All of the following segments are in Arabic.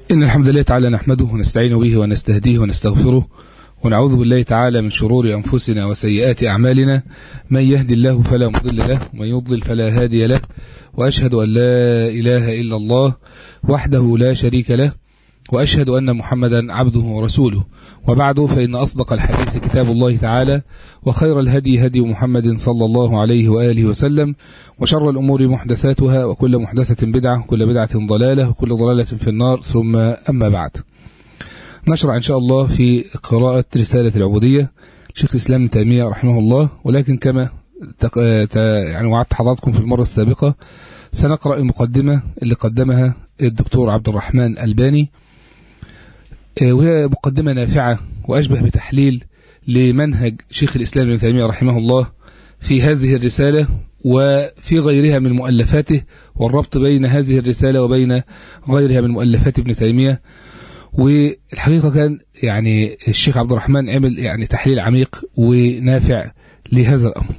إن الحمد لله تعالى نحمده ونستعين به ونستهديه ونستغفره ونعوذ بالله تعالى من شرور أنفسنا وسيئات أعمالنا. من يهدي الله فلا مضل له ومن يضلل فلا هادي له، وأشهد أن لا إله إلا الله وحده لا شريك له، وأشهد أن محمدا عبده ورسوله. وبعد، فإن أصدق الحديث كتاب الله تعالى، وخير الهدي هدي محمد صلى الله عليه وآله وسلم، وشر الأمور محدثاتها، وكل محدثة بدعة، وكل بدعة ضلالة، وكل ضلالة في النار. ثم أما بعد، نشرع إن شاء الله في قراءة رسالة العبودية شيخ الإسلام ابن تيمية رحمه الله. ولكن كما وعدت حضراتكم في المرة السابقة، سنقرأ المقدمة اللي قدمها الدكتور عبد الرحمن الباني، وهي مقدمة نافعة وأشبه بتحليل لمنهج شيخ الإسلام ابن تيمية رحمه الله في هذه الرسالة وفي غيرها من مؤلفاته، والربط بين هذه الرسالة وبين غيرها من مؤلفات ابن تيمية. والحقيقة كان الشيخ عبد الرحمن عمل تحليل عميق ونافع لهذا الأمر.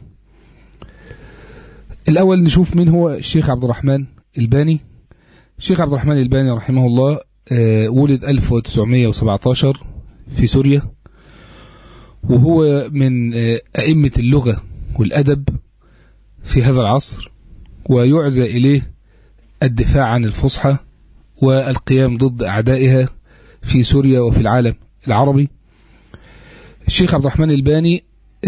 الأول نشوف من هو الشيخ عبد الرحمن الباني. الشيخ عبد الرحمن الباني رحمه الله ولد 1917 في سوريا، وهو من أئمة اللغة والأدب في هذا العصر، ويعزى إليه الدفاع عن الفصحى والقيام ضد أعدائها في سوريا وفي العالم العربي. الشيخ عبد الرحمن الباني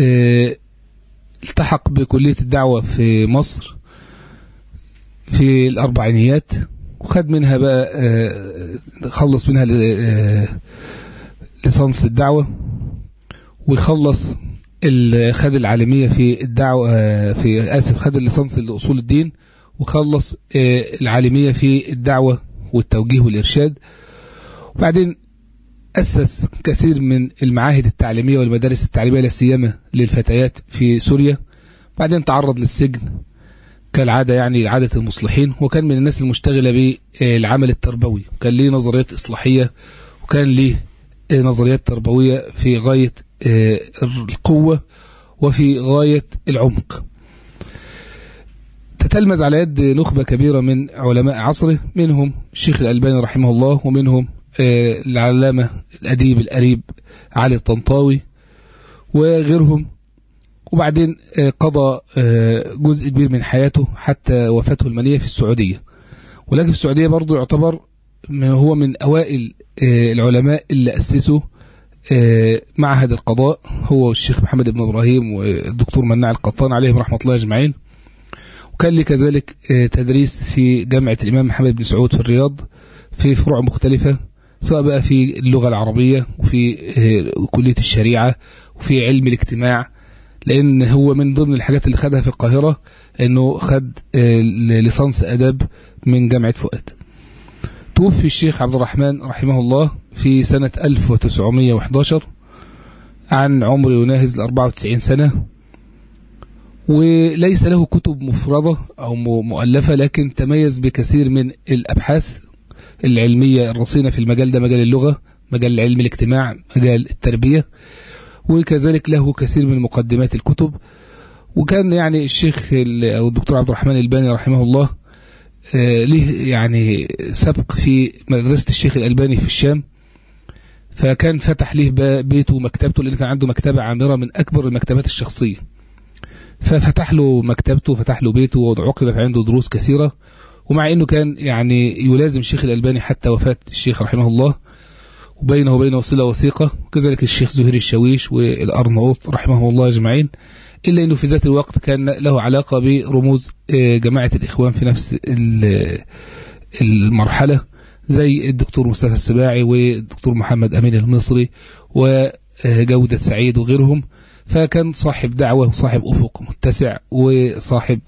التحق بكلية الدعوة في مصر في الأربعينيات، وخد منها بقى خلص منها ليسانس الدعوة، ويخلص خد العالمية في الدعوة خد الليسانس لأصول الدين، وخلص العالمية في الدعوة والتوجيه والإرشاد. وبعدين أسس كثير من المعاهد التعليمية والمدارس التعليمية لا سيما للفتيات في سوريا. بعدين تعرض للسجن كالعادة، عادة المصلحين، وكان من الناس المشتغلة بالعمل التربوي، كان ليه نظريات إصلاحية، وكان ليه نظريات تربوية في غاية القوة وفي غاية العمق. تتلمذ على يد نخبة كبيرة من علماء عصره، منهم الشيخ الألباني رحمه الله، ومنهم العلامة الأديب الأريب علي الطنطاوي وغيرهم. وبعدين قضى جزء كبير من حياته حتى وفاته المنية في السعودية. ولكن في السعودية برضو يعتبر هو من أوائل العلماء اللي أسسوا معهد القضاء، هو والشيخ محمد بن إبراهيم والدكتور مناع القطان عليهم رحمة الله أجمعين. وكان لي كذلك تدريس في جامعة الإمام محمد بن سعود في الرياض في فروع مختلفة، سواء بقى في اللغة العربية وفي كلية الشريعة وفي علم الاجتماع، لأن هو من ضمن الحاجات اللي خدها في القاهرة أنه خد ليسانس أدب من جامعة فؤاد. توفي الشيخ عبد الرحمن رحمه الله في سنة 1911 عن عمر يناهز 94 سنة، وليس له كتب مفردة أو مؤلفة، لكن تميز بكثير من الأبحاث العلمية الرصينة في المجال ده، مجال اللغة، مجال علم الاجتماع، مجال التربية، وكذلك له كثير من مقدمات الكتب. وكان الشيخ أو الدكتور عبد الرحمن الباني رحمه الله له سبق في مدرسة الشيخ الألباني في الشام، فكان فتح له بيته ومكتبته، لأن كان عنده مكتبة عامرة من أكبر المكتبات الشخصية، ففتح له مكتبته وفتح له بيته، وعقدت عنده دروس كثيرة. ومع أنه كان يلازم الشيخ الألباني حتى وفاة الشيخ رحمه الله، وبينه وبينه صلة وثيقة، وكذلك الشيخ زهير الشاويش والأرناؤوط رحمه الله أجمعين، إلا أنه في ذات الوقت كان له علاقة برموز جماعة الإخوان في نفس المرحلة، زي الدكتور مصطفى السباعي والدكتور محمد أمين المصري وجودة سعيد وغيرهم. فكان صاحب دعوة وصاحب أفق متسع وصاحب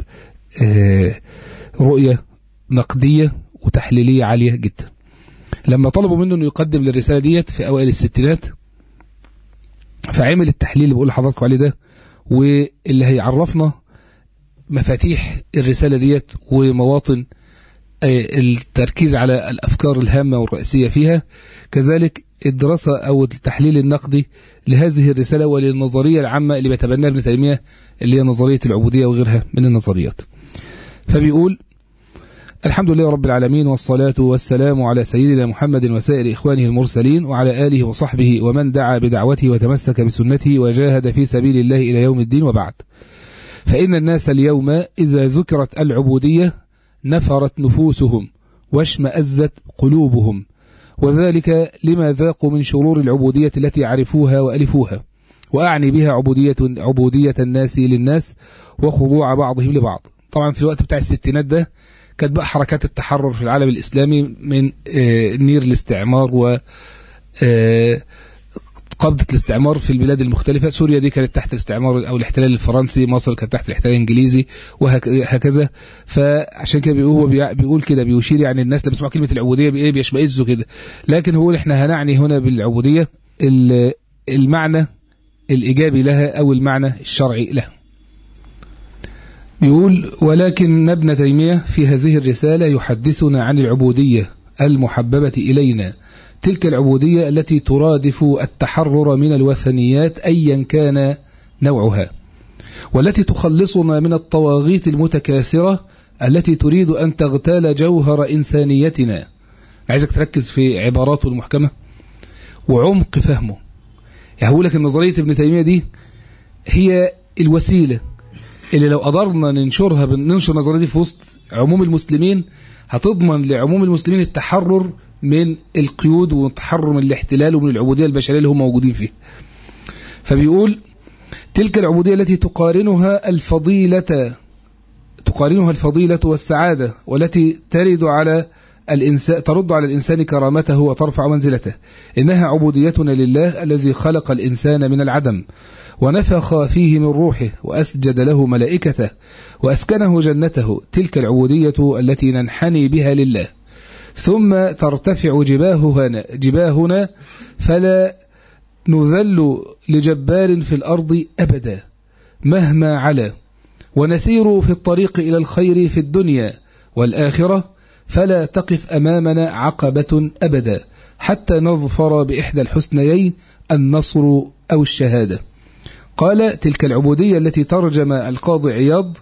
رؤية نقدية وتحليلية عالية جدا. لما طلبوا منه أنه يقدم للرسالة ديت في أوائل الستينات، فعمل التحليل اللي بقول لحضراتكم عليه ده، واللي هيعرفنا مفاتيح الرسالة ديت ومواطن التركيز على الأفكار الهامة والرئيسية فيها، كذلك الدراسة أو التحليل النقدي لهذه الرسالة وللنظرية العامة اللي بيتبناها ابن تيمية، اللي هي نظرية العبودية وغيرها من النظريات. فبيقول: الحمد لله رب العالمين، والصلاة والسلام على سيدنا محمد وسائر إخوانه المرسلين وعلى آله وصحبه ومن دعا بدعوته وتمسك بسنته وجاهد في سبيل الله إلى يوم الدين، وبعد. فإن الناس اليوم إذا ذكرت العبودية نفرت نفوسهم واشمأزت قلوبهم، وذلك لما ذاقوا من شرور العبودية التي عرفوها وألفوها، وأعني بها عبودية الناس للناس وخضوع بعضهم لبعض. طبعا في الوقت بتاع الستينات ده كانت بقى حركات التحرر في العالم الإسلامي من نير الاستعمار و قبضة الاستعمار في البلاد المختلفة. سوريا دي كانت تحت الاستعمار أو الاحتلال الفرنسي، مصر كانت تحت الاحتلال الإنجليزي وهكذا. فعشان كده هو بيقول كده، بيشير يعني الناس اللي بيسمعوا كلمة العبودية بإيه بيشمئزوا كده، لكن هو إحنا هنعني هنا بالعبودية المعنى الإيجابي لها أو المعنى الشرعي لها. يقول: ولكن ابن تيمية في هذه الرسالة يحدثنا عن العبودية المحببة إلينا، تلك العبودية التي ترادف التحرر من الوثنيات أيا كان نوعها، والتي تخلصنا من الطواغيت المتكاثرة التي تريد أن تغتال جوهر إنسانيتنا. عايزك تركز في عباراته المحكمة وعمق فهمه. يقول لك النظرية ابن تيمية دي هي الوسيلة اللي لو قدرنا ننشر النظرية دي في وسط عموم المسلمين هتضمن لعموم المسلمين التحرر من القيود والتحرر من الاحتلال ومن العبودية البشرية اللي هم موجودين فيها. فبيقول: تلك العبودية التي تقارنها الفضيلة والسعادة، والتي ترد على الإنسان كرامته وترفع منزلته، إنها عبوديتنا لله الذي خلق الإنسان من العدم ونفخ فيه من روحه وأسجد له ملائكته وأسكنه جنته. تلك العبودية التي ننحني بها لله، ثم ترتفع جباهنا فلا نذل لجبار في الأرض أبدا مهما علا، ونسير في الطريق إلى الخير في الدنيا والآخرة، فلا تقف أمامنا عقبة أبدا حتى نظفر بإحدى الحسنيين، النصر أو الشهادة. قال: تلك العبودية التي ترجم القاضي عياض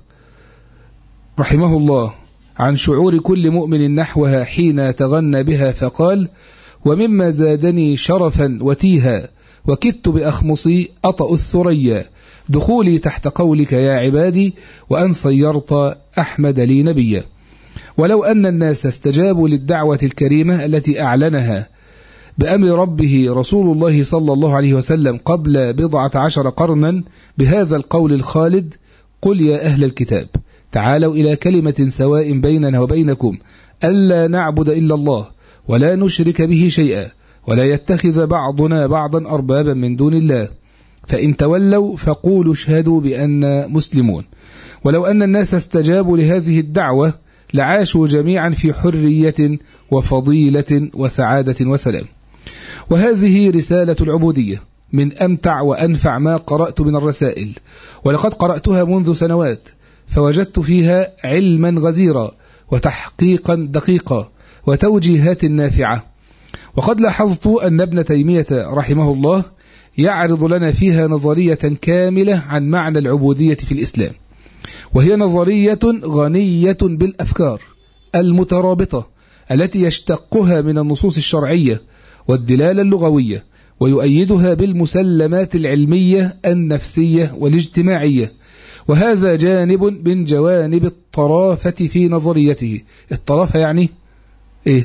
رحمه الله عن شعور كل مؤمن نحوها حين تغنى بها فقال: ومما زادني شرفا وتيها وكدت بأخمصي أطأ الثريا، دخولي تحت قولك يا عبادي وأن صيرت أحمد لي نبيا. ولو أن الناس استجابوا للدعوة الكريمة التي أعلنها بأمر ربه رسول الله صلى الله عليه وسلم قبل 14 قرنا بهذا القول الخالد: قل يا أهل الكتاب تعالوا إلى كلمة سواء بيننا وبينكم ألا نعبد إلا الله ولا نشرك به شيئا ولا يتخذ بعضنا بعضا أربابا من دون الله، فإن تولوا فقولوا اشهدوا بأننا مسلمون. ولو أن الناس استجابوا لهذه الدعوة لعاشوا جميعا في حرية وفضيلة وسعادة وسلام. وهذه رسالة العبودية، من أمتع وأنفع ما قرأت من الرسائل، ولقد قرأتها منذ سنوات، فوجدت فيها علما غزيرا وتحقيقا دقيقا وتوجيهات نافعة. وقد لاحظت أن ابن تيمية رحمه الله يعرض لنا فيها نظرية كاملة عن معنى العبودية في الإسلام، وهي نظرية غنية بالأفكار المترابطة التي يشتقها من النصوص الشرعية والدلالة اللغوية، ويؤيدها بالمسلمات العلمية النفسية والاجتماعية. وهذا جانب من جوانب الطرافة في نظريته. الطرافة يعني إيه؟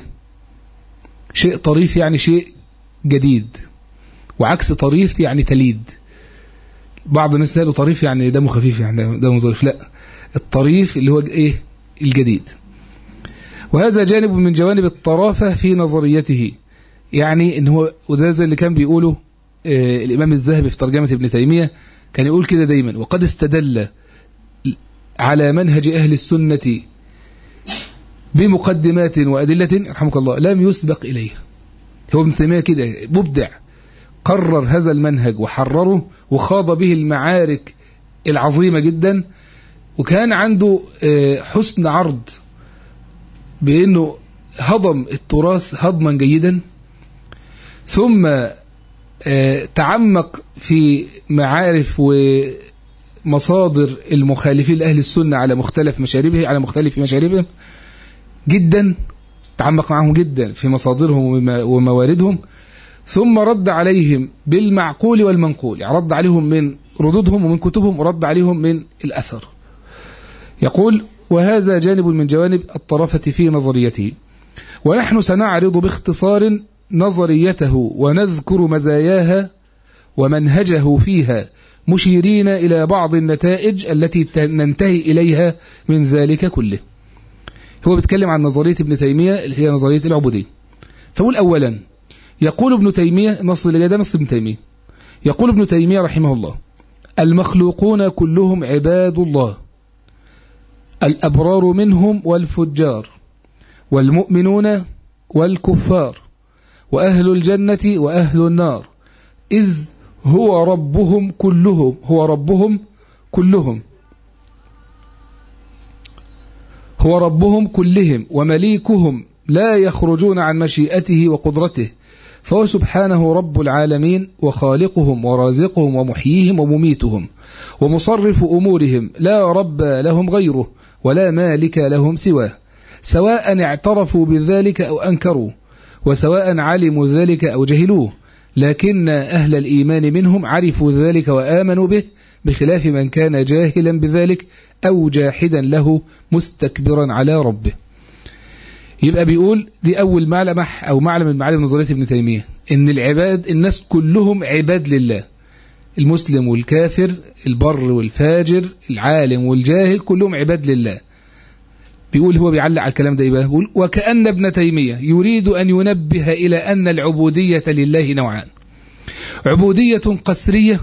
شيء طريف يعني شيء جديد، وعكس طريف يعني تليد. بعض الناس قالوا طريف يعني دمه خفيف، يعني دمه ظريف. لا، الطريف اللي هو إيه؟ الجديد. وهذا جانب من جوانب الطرافة في نظريته، يعني إن هو وده زي اللي كان بيقوله الإمام الذهبي في ترجمة ابن تيمية، كان يقول كده دايما: وقد استدل على منهج أهل السنة بمقدمات وأدلة رحمك الله لم يسبق إليها. هو ابن تيمية كده مبدع، قرر هذا المنهج وحرره وخاض به المعارك العظيمة جدا، وكان عنده حسن عرض بأنه هضم التراث هضما جيدا، ثم تعمق في معارف ومصادر المخالفين لأهل السنة على مختلف مشاربهم، جدا، تعمق معهم جدا في مصادرهم ومواردهم، ثم رد عليهم بالمعقول والمنقول، يعني رد عليهم من ردودهم ومن كتبهم، ورد عليهم من الأثر. يقول: وهذا جانب من جوانب الطرافة في نظريته، ونحن سنعرض باختصار نظريته ونذكر مزاياها ومنهجه فيها، مشيرين إلى بعض النتائج التي ننتهي إليها من ذلك كله. هو بيتكلم عن نظرية ابن تيمية اللي هي نظرية العبودية. فقول أولا، يقول ابن تيمية، نص اللي ده نص ابن تيمية، يقول ابن تيمية رحمه الله: المخلوقون كلهم عباد الله، الأبرار منهم والفجار، والمؤمنون والكفار، وأهل الجنة وأهل النار، إذ هو ربهم كلهم، هو ربهم كلهم، هو ربهم كلهم ومليكهم، لا يخرجون عن مشيئته وقدرته، فهو سبحانه رب العالمين وخالقهم ورازقهم ومحييهم ومميتهم ومصرف أمورهم، لا رب لهم غيره ولا مالك لهم سواه، سواء اعترفوا بذلك أو أنكروا، وسواء علموا ذلك أو جهلوه، لكن أهل الإيمان منهم عرفوا ذلك وآمنوا به، بخلاف من كان جاهلا بذلك أو جاحدا له مستكبرا على ربه. يبقى بيقول دي أول ملمح أو معلم من معالم نظرية ابن تيمية، إن العباد، الناس كلهم عباد لله، المسلم والكافر، البر والفاجر، العالم والجاهل، كلهم عباد لله. بيقول هو بيعلق على الكلام ده إيه بقى؟ بيقول: وكأن ابن تيمية يريد أن ينبه إلى أن العبودية لله نوعان: عبودية قسرية،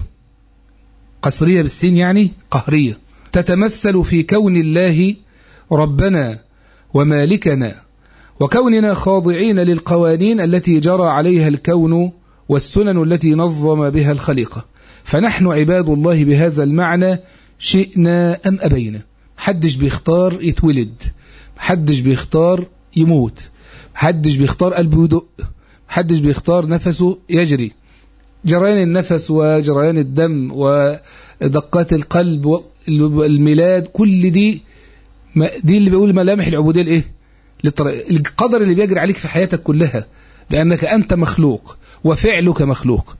قسرية بالسين يعني قهرية، تتمثل في كون الله ربنا ومالكنا، وكوننا خاضعين للقوانين التي جرى عليها الكون والسنن التي نظم بها الخليقة، فنحن عباد الله بهذا المعنى شئنا أم أبينا. محدش بيختار يتولد، محدش بيختار يموت، محدش بيختار قلبه يدق، محدش بيختار نفسه يجري، جريان النفس وجريان الدم ودقات القلب والميلاد، كل دي اللي بيقول ملامح العبودية الايه؟ القدر اللي بيجري عليك في حياتك كلها، لأنك أنت مخلوق وفعلك مخلوق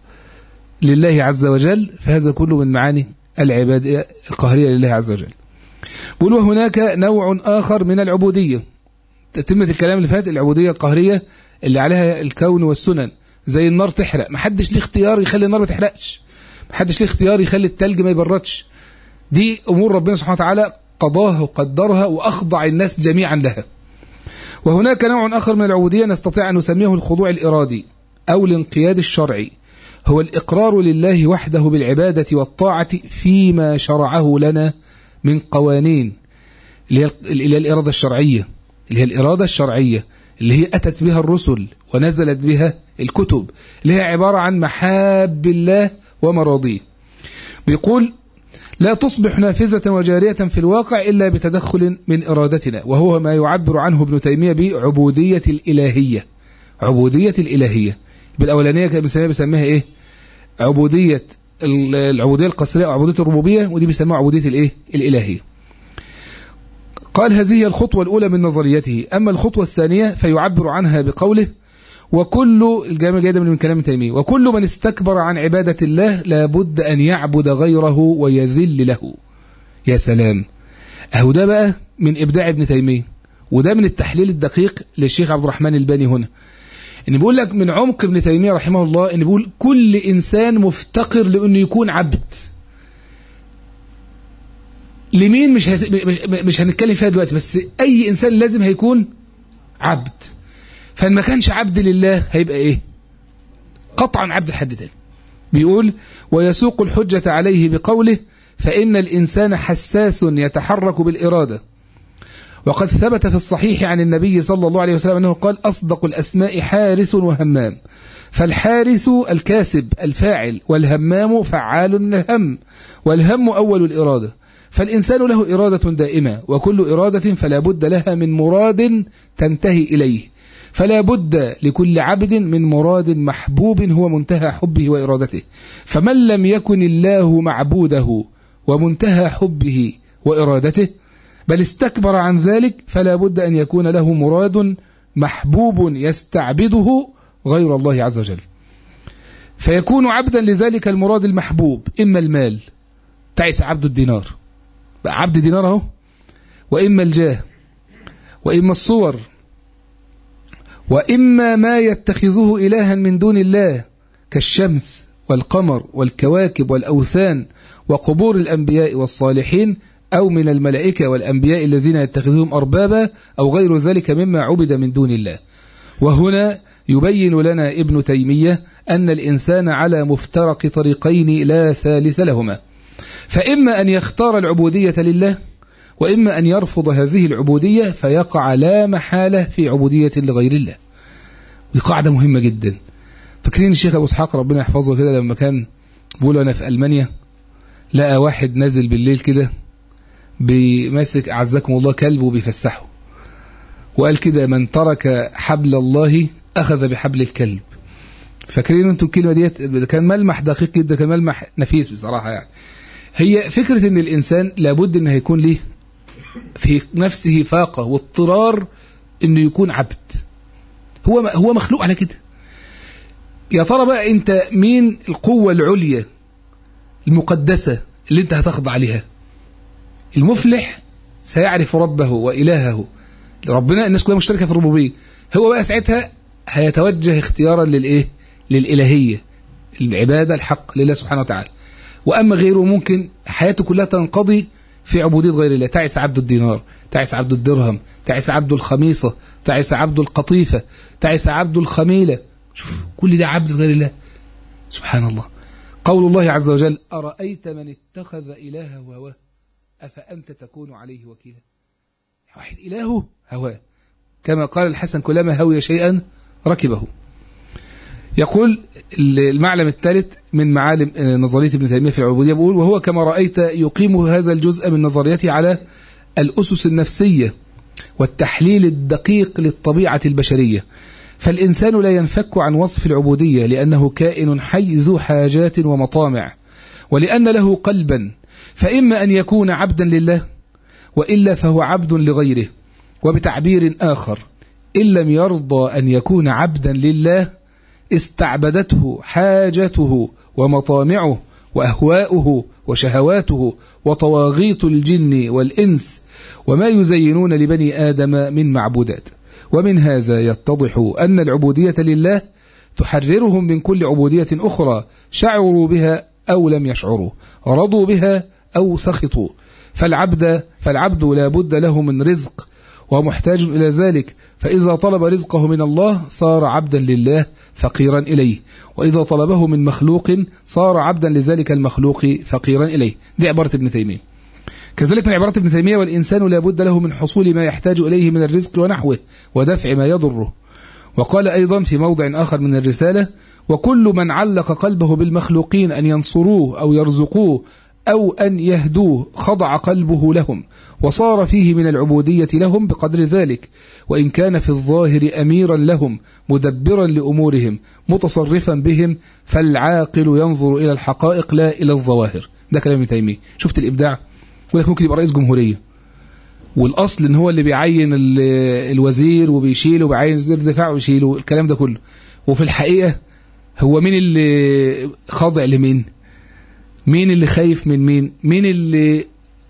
لله عز وجل، فهذا كله من معاني العبادة القهرية لله عز وجل. بيقول: وهناك نوع آخر من العبودية، تتمة الكلام اللي فات، العبودية القهرية اللي عليها الكون والسنن، زي النار تحرق، محدش ليه اختيار يخلي النار ما تحرقش، محدش ليه اختيار يخلي التلج ما يبردش، دي أمور ربنا سبحانه وتعالى قضاها وقدرها وأخضع الناس جميعا لها. وهناك نوع آخر من العبودية نستطيع أن نسميه الخضوع الإرادي أو الانقياد الشرعي، هو الإقرار لله وحده بالعبادة والطاعة فيما شرعه لنا من قوانين، اللي هي الإرادة الشرعية، اللي هي الإرادة الشرعية اللي هي أتت بها الرسل ونزلت بها الكتب، اللي هي عبارة عن محاب الله ومراضيه. بيقول: لا تصبح نافذة وجارية في الواقع إلا بتدخل من إرادتنا، وهو ما يعبر عنه ابن تيمية بعبودية الإلهية. عبودية الإلهية بالأولانية بيسميها إيه؟ عبودية العبودية القسرية أو عبودية الربوبية، ودي بيسموها عبودية الإيه؟ الإلهية. قال: هذه هي الخطوة الأولى من نظريته. أما الخطوة الثانية فيعبر عنها بقوله: وكل الجامع جيدا من كلام تيمية، وكل من استكبر عن عبادة الله لابد أن يعبد غيره ويذل له. يا سلام، أهو ده بقى من إبداع ابن تيمية، وده من التحليل الدقيق للشيخ عبد الرحمن الباني هنا، إن بيقول لك من عمق ابن تيمية رحمه الله، إن بيقول كل إنسان مفتقر لأنه يكون عبد. لمين مش هنتكلم فيها دلوقتي، بس أي إنسان لازم هيكون عبد، فإن ما كانش عبد لله هيبقى إيه؟ قطعا عبد لحد تاني. بيقول: ويسوق الحجة عليه بقوله: فإن الإنسان حساس يتحرك بالإرادة، وقد ثبت في الصحيح عن النبي صلى الله عليه وسلم أنه قال: أصدق الأسماء حارس وهمام، فالحارس الكاسب الفاعل، والهمام فعال من الهم، والهم أول الإرادة، فالإنسان له إرادة دائمة، وكل إرادة فلا بد لها من مراد تنتهي إليه، فلا بد لكل عبد من مراد محبوب هو منتهى حبه وإرادته، فمن لم يكن الله معبوده ومنتهى حبه وإرادته، بل استكبر عن ذلك، فلا بد أن يكون له مراد محبوب يستعبده غير الله عز وجل، فيكون عبدا لذلك المراد المحبوب، إما المال، تعس عبد الدينار، بقى عبد دينار اهو، وإما الجاه، وإما الصور، وإما ما يتخذه إلها من دون الله كالشمس والقمر والكواكب والأوثان وقبور الأنبياء والصالحين، أو من الملائكة والأنبياء الذين يتخذهم أربابا، أو غير ذلك مما عبد من دون الله. وهنا يبين لنا ابن تيمية أن الإنسان على مفترق طريقين لا ثالث لهما، فإما أن يختار العبودية لله، وإما أن يرفض هذه العبودية فيقع لا محالة في عبودية لغير الله. دي قاعدة مهمة جدا. فاكرين الشيخ أبو إسحاق ربنا يحفظه كده لما كان بيقول أنا في ألمانيا لقى واحد نازل بالليل كده بيمسك أعزكم الله كلب وبيفسحه، وقال كده من ترك حبل الله أخذ بحبل الكلب. فاكرين انتم الكلمة ديت؟ كان ملمح دقيق جدا، كان ملمح نفيس بصراحة. يعني هي فكرة ان الإنسان لابد ان هيكون له في نفسه فاقة واضطرار انه يكون عبد، هو مخلوق على كده. يا ترى بقى انت مين القوة العليا المقدسة اللي انت هتخضع لها؟ المفلح سيعرف ربه وإلهه، ربنا الناس كلها مشتركة في الربوبية، هو بقى ساعتها هيتوجه اختيارا للإيه؟ للإلهية، العبادة الحق لله سبحانه وتعالى. وأما غيره ممكن حياته كلها تنقضي في عبودية غير الله. تعس عبد الدينار، تعس عبد الدرهم، تعس عبد الخميصة، تعس عبد القطيفة، تعس عبد الخميلة. شوف كل ده عبد غير الله سبحان الله. قول الله عز وجل أرأيت من اتخذ إلهه هواه أفأنت تكون عليه وكيلا. واحد إلهه هواه، كما قال الحسن كلما هوي شيئا ركبه. يقول المعلم الثالث من معالم نظرية ابن تيمية في العبودية، بيقول وهو كما رأيت يقيم هذا الجزء من نظريته على الأسس النفسية والتحليل الدقيق للطبيعة البشرية. فالإنسان لا ينفك عن وصف العبودية لأنه كائن حي ذو حاجات ومطامع، ولأن له قلبا، فإما أن يكون عبدا لله وإلا فهو عبد لغيره. وبتعبير آخر، إن لم يرضى أن يكون عبدا لله استعبدته حاجته ومطامعه وأهواؤه وشهواته وطواغيت الجن والإنس وما يزينون لبني آدم من معبودات. ومن هذا يتضح أن العبودية لله تحررهم من كل عبودية أخرى شعروا بها أو لم يشعروا، رضوا بها أو سخطوا. فالعبد لا بد له من رزق ومحتاج إلى ذلك، فإذا طلب رزقه من الله صار عبدا لله فقيرا إليه، وإذا طلبه من مخلوق صار عبدا لذلك المخلوق فقيرا إليه. دي عبارة ابن تيمية. كذلك من عبارة ابن تيمية والإنسان لا بد له من حصول ما يحتاج إليه من الرزق ونحوه ودفع ما يضره. وقال أيضا في موضع آخر من الرسالة وكل من علق قلبه بالمخلوقين أن ينصروه أو يرزقوه أو أن يهدوه خضع قلبه لهم وصار فيه من العبودية لهم بقدر ذلك، وإن كان في الظاهر أميرا لهم مدبرا لأمورهم متصرفا بهم، فالعاقل ينظر إلى الحقائق لا إلى الظواهر. ده كلام ابن تيمية. شفت الإبداع؟ ولك ممكن يبقى رئيس جمهورية والأصل إن هو اللي بيعين الوزير وبيشيله وبيعين وزير الدفاع ويشيله الكلام ده كله، وفي الحقيقة هو مين اللي خاضع لمين؟ مين اللي خايف من مين؟ مين اللي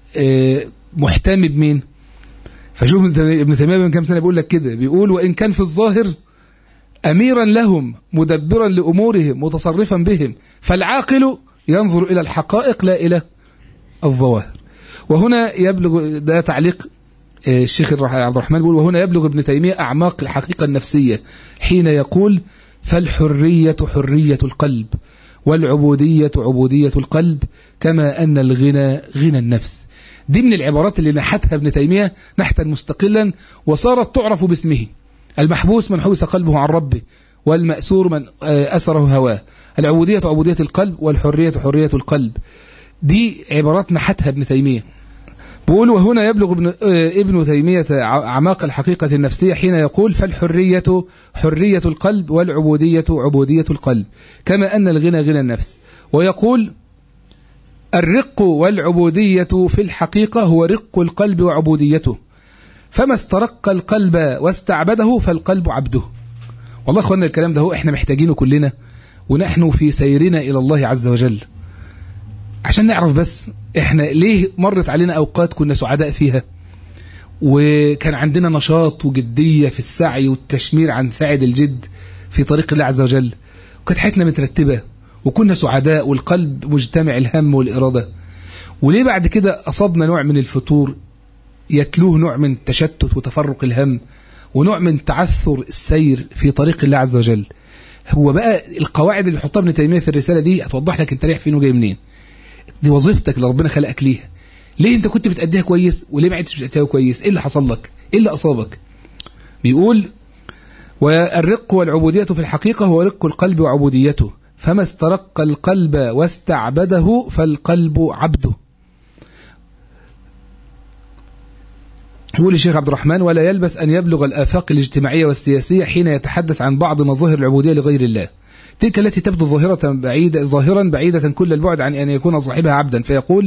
محتمي بمين؟ فشوف ابن تيمية من كام سنة بيقول لك كده، بيقول وإن كان في الظاهر أميرا لهم مدبرا لأمورهم متصرفا بهم، فالعاقل ينظر إلى الحقائق لا إلى الظواهر. وهنا يبلغ، ده تعليق الشيخ عبد الرحمن بيقول وهنا يبلغ ابن تيمية أعماق الحقيقة النفسية حين يقول فالحرية حرية القلب والعبودية عبودية القلب كما أن الغنى غنى النفس. دي من العبارات اللي نحتها ابن تيمية نحتا مستقلا وصارت تعرف باسمه. المحبوس من حبس قلبه عن ربه، والمأسور من أسره هواه. العبودية عبودية القلب والحرية حرية القلب. دي عبارات نحتها ابن تيمية. بقول وهنا يبلغ ابن تيمية أعماق الحقيقة النفسية حين يقول فالحرية حرية القلب والعبودية عبودية القلب كما أن الغنى غنى النفس. ويقول الرق والعبودية في الحقيقة هو رق القلب وعبوديته، فما استرق القلب واستعبده فالقلب عبده. والله أخوانا الكلام ده هو احنا محتاجينه كلنا ونحن في سيرنا إلى الله عز وجل، عشان نعرف بس احنا ليه مرت علينا أوقات كنا سعداء فيها وكان عندنا نشاط وجدية في السعي والتشمير عن ساعد الجد في طريق الله عز وجل، وكانت حياتنا مترتبة وكنا سعداء والقلب مجتمع الهم والإرادة، وليه بعد كده أصابنا نوع من الفتور يتلوه نوع من التشتت وتفرق الهم ونوع من تعثر السير في طريق الله عز وجل. هو بقى القواعد اللي بيحطها ابن تيمية في الرسالة دي هتوضح لك انت رايح فين وجاي منين. دي وظيفتك اللي ربنا خلقك ليها. ليه انت كنت بتأديها كويس وليه ما عدتش بتأديها كويس؟ ايه اللي حصل لك؟ ايه اللي أصابك؟ بيقول والرق والعبودية في الحقيقة هو رق القلب وعبوديته، فما استرق القلب واستعبده فالقلب عبده. يقول الشيخ عبد الرحمن ولا يلبس أن يبلغ الآفاق الاجتماعية والسياسية حين يتحدث عن بعض مظاهر العبودية لغير الله، تلك التي تبدو ظاهرا بعيدة كل البعد عن أن يكون صاحبها عبدا. فيقول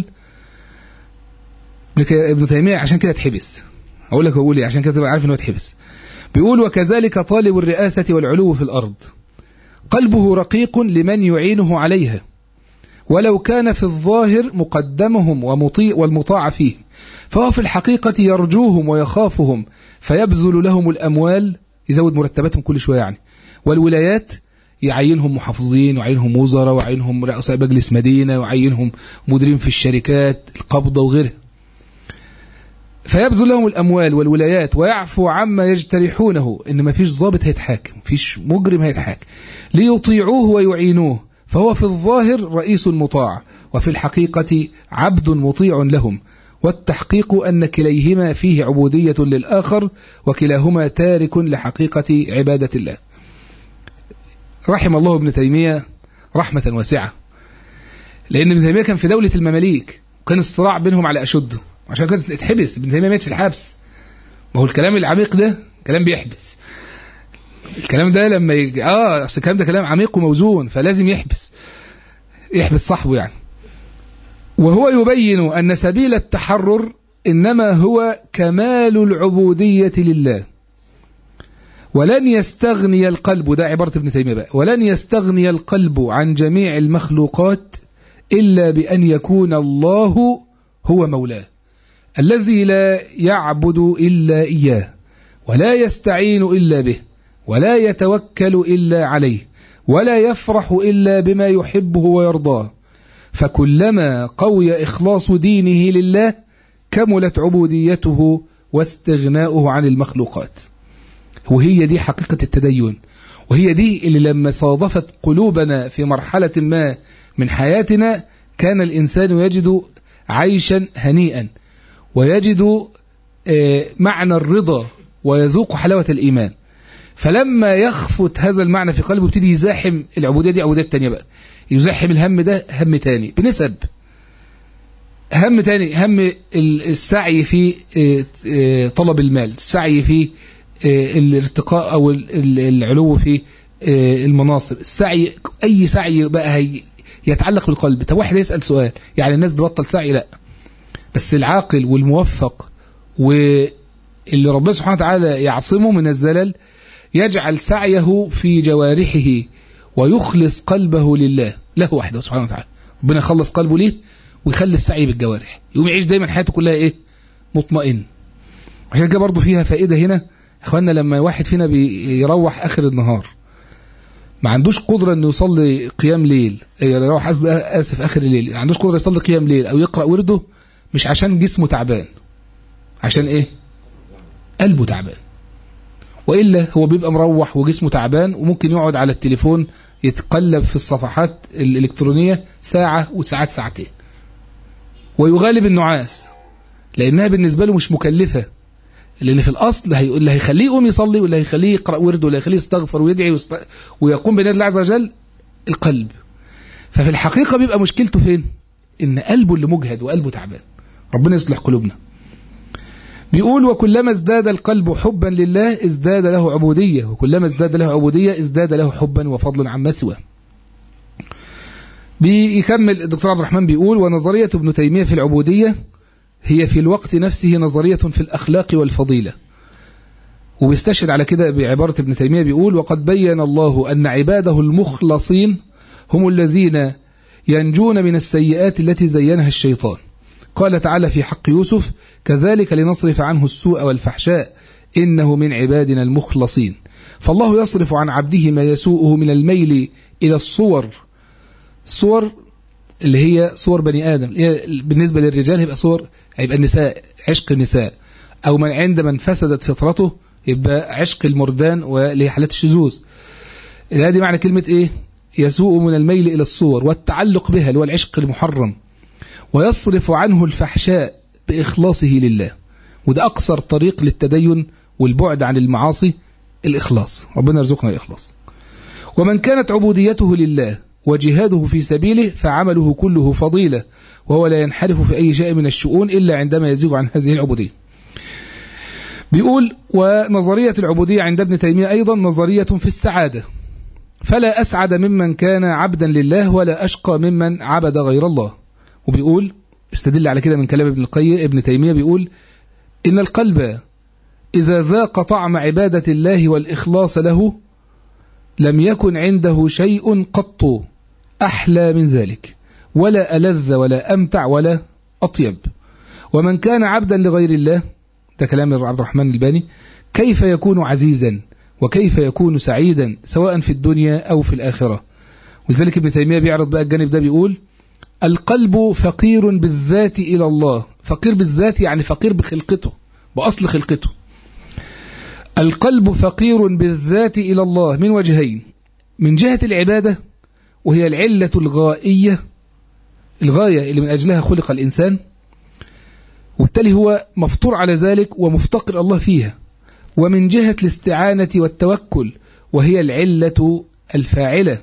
ابن تيمية عشان كده تحبس. أقول لك أقول عشان كده تبقى عارف أنه تحبس. بيقول وكذلك طالب الرئاسة والعلو في الأرض قلبه رقيق لمن يعينه عليها، ولو كان في الظاهر مقدمهم والمطاع فيه، فهو في الحقيقة يرجوهم ويخافهم فيبذل لهم الأموال، يزود مرتباتهم كل شوية يعني، والولايات يعينهم محافظين ويعينهم وزراء ويعينهم رؤساء مجلس مدينة ويعينهم مديرين في الشركات القبضة وغيرها، فيبذل لهم الأموال والولايات ويعفو عما يجترحونه، إن ما فيش ضابط هيتحاكم، فيش مجرم هيتحاكم، ليطيعوه ويعينوه، فهو في الظاهر رئيس مطاع وفي الحقيقة عبد مطيع لهم، والتحقيق أن كليهما فيه عبودية للآخر وكلاهما تارك لحقيقة عبادة الله. رحم الله ابن تيمية رحمة واسعة، لأن ابن تيمية كان في دولة المماليك وكان الصراع بينهم على أشده، عشان كده اتحبس. ابن تيمية مات في الحبس. ما هو الكلام العميق ده كلام بيحبس. الكلام ده لما يجي اصل الكلام ده كلام عميق وموزون، فلازم يحبس صاحبه يعني. وهو يبين أن سبيل التحرر إنما هو كمال العبودية لله، ولن يستغني القلب، ده عبارة ابن تيمية بقى، ولن يستغني القلب عن جميع المخلوقات إلا بأن يكون الله هو مولاه الذي لا يعبد إلا إياه ولا يستعين إلا به ولا يتوكل إلا عليه ولا يفرح إلا بما يحبه ويرضاه، فكلما قوي إخلاص دينه لله كملت عبوديته واستغناؤه عن المخلوقات. وهي دي حقيقة التدين، وهي دي اللي لما صادفت قلوبنا في مرحلة ما من حياتنا كان الإنسان يجد عيشا هنيئا ويجد معنى الرضا ويذوق حلاوة الإيمان. فلما يخفت هذا المعنى في قلبه يبتدي يزاحم العبودية دي عبودية تانية بقى، يزاحم الهم ده هم تاني بنسب، هم تاني هم السعي في طلب المال، السعي في الارتقاء أو العلو في المناصب، السعي أي سعي بقى يتعلق بالقلب. طب واحد يسأل سؤال، يعني الناس بتبطل سعي؟ لا، بس العاقل والموفق واللي ربنا سبحانه وتعالى يعصمه من الزلل يجعل سعيه في جوارحه ويخلص قلبه لله، له وحده سبحانه وتعالى. ربنا يخلص قلبه ليه ويخلي السعي بالجوارح، يقوم يعيش دايما حياته كلها ايه؟ مطمئن. عشان كده برضو فيها فائدة هنا اخواننا، لما واحد فينا بيروح اخر النهار ما عندوش قدرة انه يصلي قيام ليل، يروح اسف اخر الليل ما عندوش قدرة يصلي قيام ليل او يقرأ ورده، مش عشان جسمه تعبان، عشان ايه؟ قلبه تعبان. وإلا هو بيبقى مروح وجسمه تعبان وممكن يقعد على التليفون يتقلب في الصفحات الإلكترونية ساعة وساعات ساعتين ويغالب النعاس، لأنها بالنسبة له مش مكلفة، لأن في الأصل اللي هيخليه يقوم يصلي واللي هيخليه يقرأ ورده واللي هيخليه يستغفر ويدعي ويقوم بنادي الله عز وجل القلب. ففي الحقيقة بيبقى مشكلته فين؟ إن قلبه اللي مجهد وقلبه تعبان. ربنا يصلح قلوبنا. بيقول وكلما ازداد القلب حبا لله ازداد له عبودية، وكلما ازداد له عبودية ازداد له حبا وفضلا عما سواه. بيكمل الدكتور عبد الرحمن بيقول: ونظرية ابن تيمية في العبودية هي في الوقت نفسه نظرية في الأخلاق والفضيلة. وبيستشهد على كده بعبارة ابن تيمية بيقول: وقد بين الله أن عباده المخلصين هم الذين ينجون من السيئات التي زينها الشيطان. قال تعالى في حق يوسف: كذلك لنصرف عنه السوء والفحشاء إنه من عبادنا المخلصين. فالله يصرف عن عبده ما يسوءه من الميل إلى الصور اللي هي صور بني آدم، بالنسبة للرجال هيبقى النساء، عشق النساء، أو من عندما فسدت فطرته يبقى عشق المردان واللي هي حالات الشذوذ. هذه معنى كلمة إيه؟ يسوء من الميل إلى الصور والتعلق بها اللي هو العشق المحرم. ويصرف عنه الفحشاء بإخلاصه لله، وده أقصر طريق للتدين والبعد عن المعاصي، الإخلاص. ربنا يرزقنا الإخلاص. ومن كانت عبوديته لله وجهاده في سبيله فعمله كله فضيلة، وهو لا ينحرف في أي شيء من الشؤون إلا عندما يزيغ عن هذه العبودية. بيقول: ونظرية العبودية عند ابن تيمية أيضا نظرية في السعادة، فلا أسعد ممن كان عبدا لله ولا أشقى ممن عبد غير الله. وبيقول استدل على كده من كلام ابن تيمية، بيقول: إن القلب إذا ذاق طعم عبادة الله والإخلاص له لم يكن عنده شيء قط أحلى من ذلك، ولا ألذ ولا أمتع ولا أطيب. ومن كان عبدا لغير الله، ده كلام عبد الرحمن الباني، كيف يكون عزيزا وكيف يكون سعيدا سواء في الدنيا أو في الآخرة. ولذلك ابن تيمية بيعرض بقى الجانب ده، بيقول: القلب فقير بالذات إلى الله. فقير بالذات يعني فقير بخلقته، بأصل خلقته. القلب فقير بالذات إلى الله من وجهين: من جهة العبادة وهي العلة الغائية، الغاية اللي من أجلها خلق الإنسان، وبالتالي هو مفطور على ذلك ومفتقر الله فيها. ومن جهة الاستعانة والتوكل وهي العلة الفاعلة،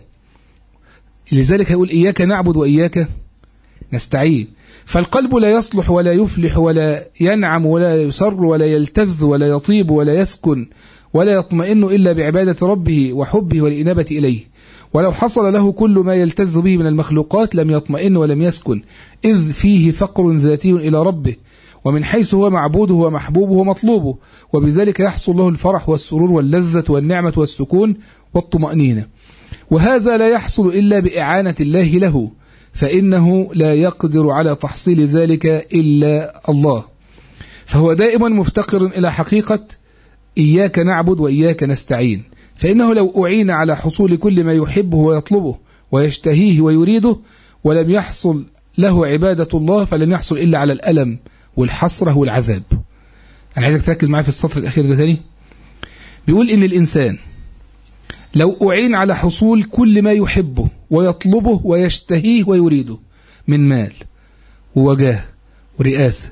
لذلك هيقول: إياك نعبد وإياك نستعين. فالقلب لا يصلح ولا يفلح ولا ينعم ولا يسر ولا يلتذ ولا يطيب ولا يسكن ولا يطمئن إلا بعبادة ربه وحبه والإنابة إليه. ولو حصل له كل ما يلتذ به من المخلوقات لم يطمئن ولم يسكن، إذ فيه فقر ذاتي إلى ربه، ومن حيث هو معبوده ومحبوبه ومطلوبه، وبذلك يحصل له الفرح والسرور واللذة والنعمة والسكون والطمأنينة. وهذا لا يحصل إلا بإعانة الله له، فإنه لا يقدر على تحصيل ذلك إلا الله. فهو دائما مفتقر إلى حقيقة إياك نعبد وإياك نستعين، فإنه لو أعين على حصول كل ما يحبه ويطلبه ويشتهيه ويريده ولم يحصل له عبادة الله فلن يحصل إلا على الألم والحسرة والعذاب. أنا عايزك تركز معي في السطر الأخير ده تاني. بيقول إن الإنسان لو أعين على حصول كل ما يحبه ويطلبه ويشتهيه ويريده من مال ووجاه ورئاسة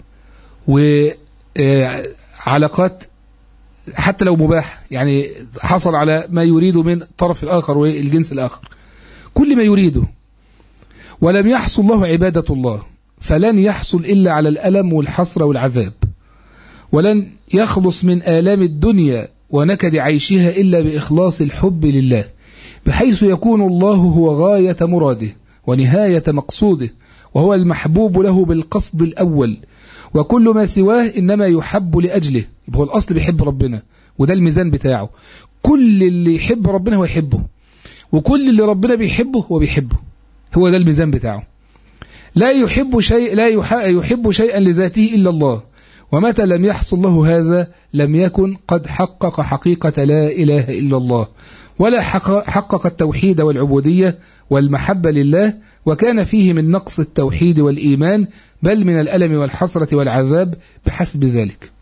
وعلاقات حتى لو مباح، يعني حصل على ما يريده من الطرف الآخر والجنس الآخر، كل ما يريده ولم يحصل له عبادة الله فلن يحصل إلا على الألم والحسرة والعذاب، ولن يخلص من آلام الدنيا ونكد عيشها إلا بإخلاص الحب لله، بحيث يكون الله هو غاية مراده ونهاية مقصوده، وهو المحبوب له بالقصد الأول، وكل ما سواه إنما يحب لأجله. هو الأصل بيحب ربنا، وده الميزان بتاعه. كل اللي يحب ربنا هو يحبه، وكل اللي ربنا بيحبه هو بيحبه، هو ده الميزان بتاعه. لا يحب شيئا لذاته إلا الله، ومتى لم يحصل له هذا لم يكن قد حقق حقيقة لا إله إلا الله، ولا حقق التوحيد والعبودية والمحبة لله، وكان فيه من نقص التوحيد والإيمان بل من الألم والحسرة والعذاب بحسب ذلك.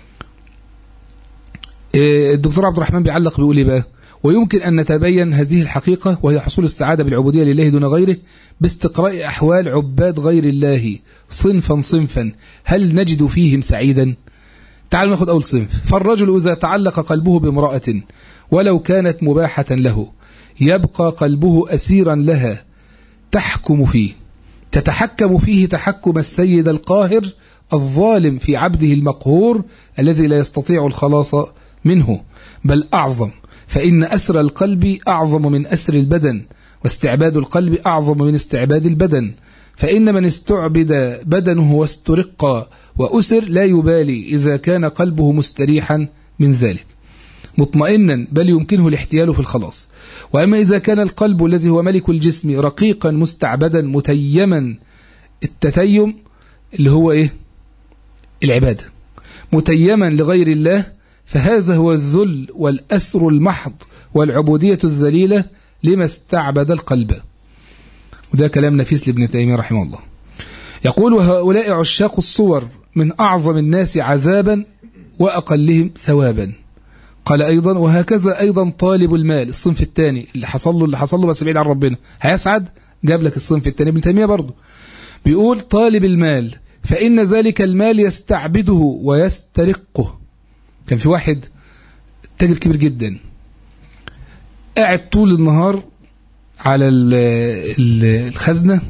الدكتور عبد الرحمن بيعلق بيقول لي بقى: ويمكن أن نتبين هذه الحقيقة وهي حصول السعادة بالعبودية لله دون غيره باستقراء أحوال عباد غير الله صنفا صنفا، هل نجد فيهم سعيدا؟ تعالوا ناخذ أول صنف. فالرجل إذا تعلق قلبه بامرأة ولو كانت مباحة له يبقى قلبه أسيرا لها تحكم فيه، تتحكم فيه تحكم السيد القاهر الظالم في عبده المقهور الذي لا يستطيع الخلاص منه، بل أعظم، فإن أسر القلب أعظم من أسر البدن، واستعباد القلب أعظم من استعباد البدن، فإن من استعبد بدنه واسترق وأسر لا يبالي إذا كان قلبه مستريحا من ذلك مطمئنا، بل يمكنه الاحتيال في الخلاص. وأما إذا كان القلب الذي هو ملك الجسم رقيقا مستعبدا متيما، التتيم اللي هو إيه؟ العبادة، متيما لغير الله، فهذا هو الذل والأسر المحض والعبودية الذليلة لما استعبد القلب. وده كلام نفيس لابن تيمية رحمه الله. يقول: وهؤلاء عشاق الصور من أعظم الناس عذابا وأقلهم ثوابا. قال أيضا: وهكذا أيضا طالب المال، الصنف الثاني اللي حصل له بس بعيد عن ربنا هيسعد. جاب لك الصنف الثاني ابن تيمية برضه بيقول: طالب المال فإن ذلك المال يستعبده ويسترقه. كان في واحد تاجر كبير جدا قاعد طول النهار على الخزنة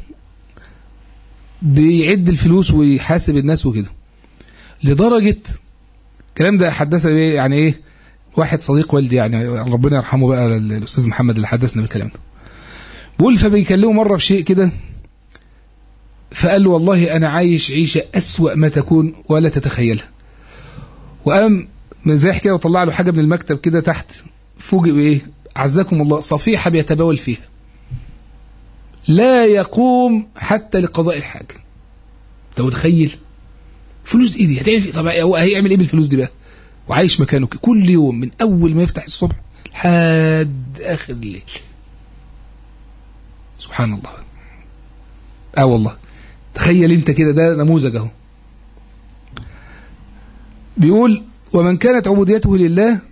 بيعد الفلوس ويحاسب الناس وكده، لدرجة الكلام ده حدثنا يعني ايه واحد صديق والدي، يعني ربنا يرحمه بقى الأستاذ محمد اللي حدثنا بالكلام ده، بيقول فبيكلمه مرة في شيء كده، فقال له: والله أنا عايش عيشة أسوأ ما تكون ولا تتخيلها. وقام مزاح كده وطلع له حاجة من المكتب كده تحت، فوجئ بإيه؟ عزكم الله، صفيحة بيتبول فيها، لا يقوم حتى لقضاء الحاجة. انت متخيل؟ فلوس ايه دي؟ هتعمل طب هو هيعمل ايه بالفلوس دي بقى؟ وعايش مكانه كل يوم من اول ما يفتح الصبح لحد اخر الليل. سبحان الله. والله تخيل انت كده، ده نموذج اهو. بيقول: ومن كانت عبوديته لله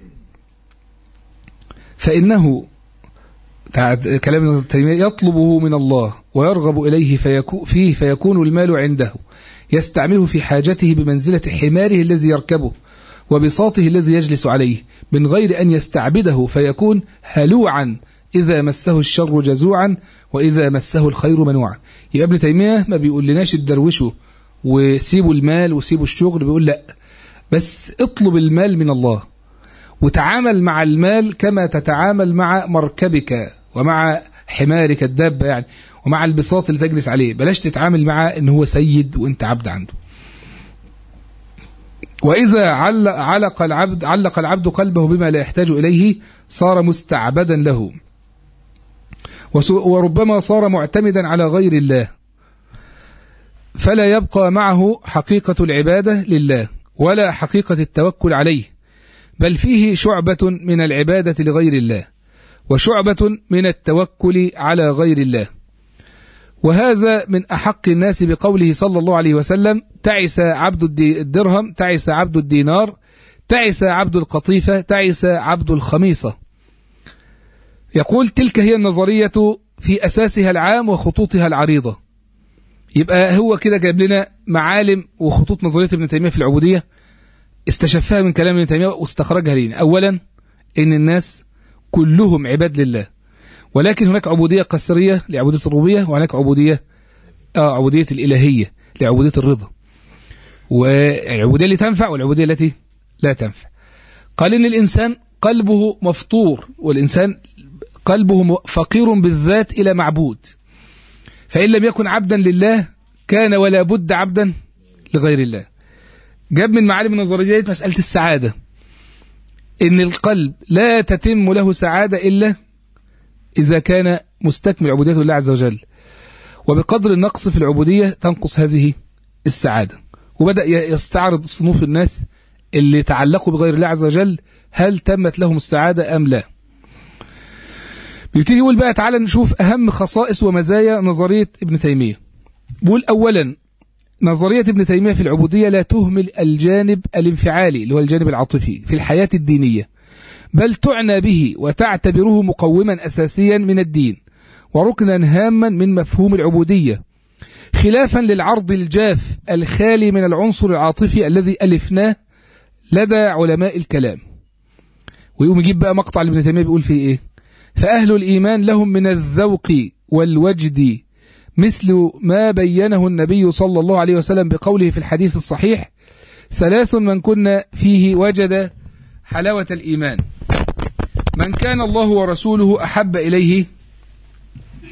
فإنه كلام ابن تيمية يطلبه من الله ويرغب إليه فيكون المال عنده، يستعمله في حاجته بمنزلة حماره الذي يركبه وبساطه الذي يجلس عليه، من غير أن يستعبده، فيكون هلوعا إذا مسه الشر جزوعا وإذا مسه الخير منوعا. يبقى ابن تيمية ما بيقول لناش الدروشوا وسيبوا المال وسيبوا الشغل، بيقول لا، بس اطلب المال من الله وتعامل مع المال كما تتعامل مع مركبك ومع حمارك الدابة يعني، ومع البساط اللي تجلس عليه. بلاش تتعامل معه ان هو سيد وانت عبد عنده. وإذا علق العبد قلبه بما لا يحتاج إليه صار مستعبدا له، وربما صار معتمدا على غير الله، فلا يبقى معه حقيقة العبادة لله ولا حقيقة التوكل عليه، بل فيه شعبة من العبادة لغير الله وشعبة من التوكل على غير الله. وهذا من أحق الناس بقوله صلى الله عليه وسلم: تعس عبد الدرهم، تعس عبد الدينار، تعس عبد القطيفة، تعس عبد الخميصة. يقول: تلك هي النظرية في أساسها العام وخطوطها العريضة. يبقى هو كده جاب لنا معالم وخطوط نظرية ابن تيمية في العبودية، استشفها من كلام ابن تيمية واستخرجها لنا. أولا إن الناس كلهم عباد لله، ولكن هناك عبودية قسرية لعبودية الربوبية، وهناك عبودية الإلهية لعبودية الرضا، والعبودية اللي تنفع والعبودية التي لا تنفع. قال إن الإنسان قلبه مفطور، والإنسان قلبه فقير بالذات إلى معبود، فإن لم يكن عبدا لله كان ولا بد عبدا لغير الله. جاب من معالم النظرية مسألة السعادة، إن القلب لا تتم له سعادة إلا إذا كان مستكمل عبوديته لله عز وجل، وبقدر النقص في العبودية تنقص هذه السعادة. وبدأ يستعرض صنوف الناس اللي تعلقوا بغير الله عز وجل، هل تمت لهم السعادة أم لا. بيبتدي يقول بقى: تعالى نشوف أهم خصائص ومزايا نظرية ابن تيمية. بيقول: أولا نظرية ابن تيمية في العبودية لا تهمل الجانب الانفعالي اللي هو الجانب العاطفي في الحياة الدينية، بل تعنى به وتعتبره مقوما أساسيا من الدين وركنا هاما من مفهوم العبودية، خلافا للعرض الجاف الخالي من العنصر العاطفي الذي ألفناه لدى علماء الكلام. ويقوم يجيب بقى مقطع لابن تيمية بيقول فيه إيه: فأهل الإيمان لهم من الذوق والوجد مثل ما بينه النبي صلى الله عليه وسلم بقوله في الحديث الصحيح: ثلاث من كنا فيه وجد حلاوة الإيمان: من كان الله ورسوله أحب إليه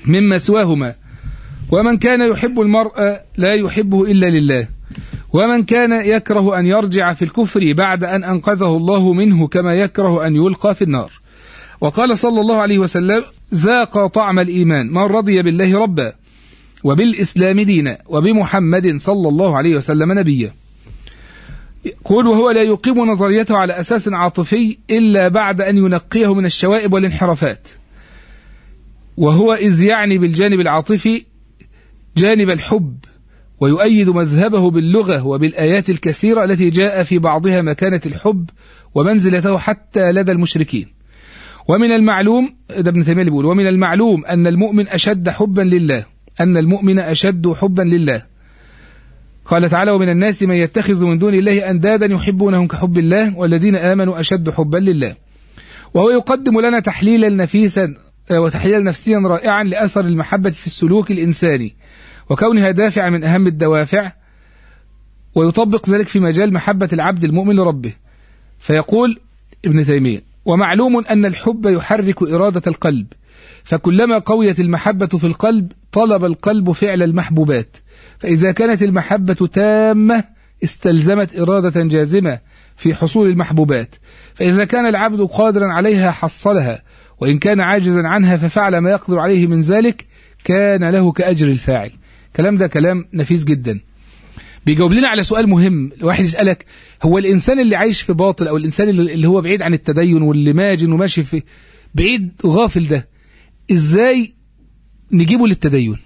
مما سواهما، ومن كان يحب المرء لا يحبه إلا لله، ومن كان يكره أن يرجع في الكفر بعد أن أنقذه الله منه كما يكره أن يلقى في النار. وقال صلى الله عليه وسلم: ذاق طعم الإيمان من رضي بالله ربا وبالإسلام دينا وبمحمد صلى الله عليه وسلم نبيا. يقول: وهو لا يقيم نظريته على أساس عاطفي إلا بعد أن ينقيه من الشوائب والانحرافات، وهو إذ يعني بالجانب العاطفي جانب الحب، ويؤيد مذهبه باللغة وبالآيات الكثيرة التي جاء في بعضها مكانة الحب ومنزلته حتى لدى المشركين. ومن المعلوم، ده ابن تيمية بيقول: ومن المعلوم أن المؤمن أشد حبا لله، أن المؤمن أشد حبا لله. قال تعالى: ومن الناس من يتخذ من دون الله أندادا يحبونهم كحب الله والذين آمنوا أشد حبا لله. وهو يقدم لنا تحليلا نفيسا وتحليلا نفسيا رائعا لأثر المحبة في السلوك الإنساني وكونها دافع من أهم الدوافع، ويطبق ذلك في مجال محبة العبد المؤمن لربه. فيقول ابن تيمية: ومعلوم أن الحب يحرك إرادة القلب، فكلما قويت المحبة في القلب طلب القلب فعل المحبوبات، فإذا كانت المحبة تامة استلزمت إرادة جازمة في حصول المحبوبات، فإذا كان العبد قادرا عليها حصلها، وإن كان عاجزا عنها ففعل ما يقدر عليه من ذلك كان له كأجر الفاعل. كلام ده كلام نفيس جدا، بيجاوب لنا على سؤال مهم. الواحد يسألك: هو الإنسان اللي عايش في باطل، أو الإنسان اللي هو بعيد عن التدين واللي ماجن وماشي في بعيد غافل، ده إزاي نجيبه للتدين؟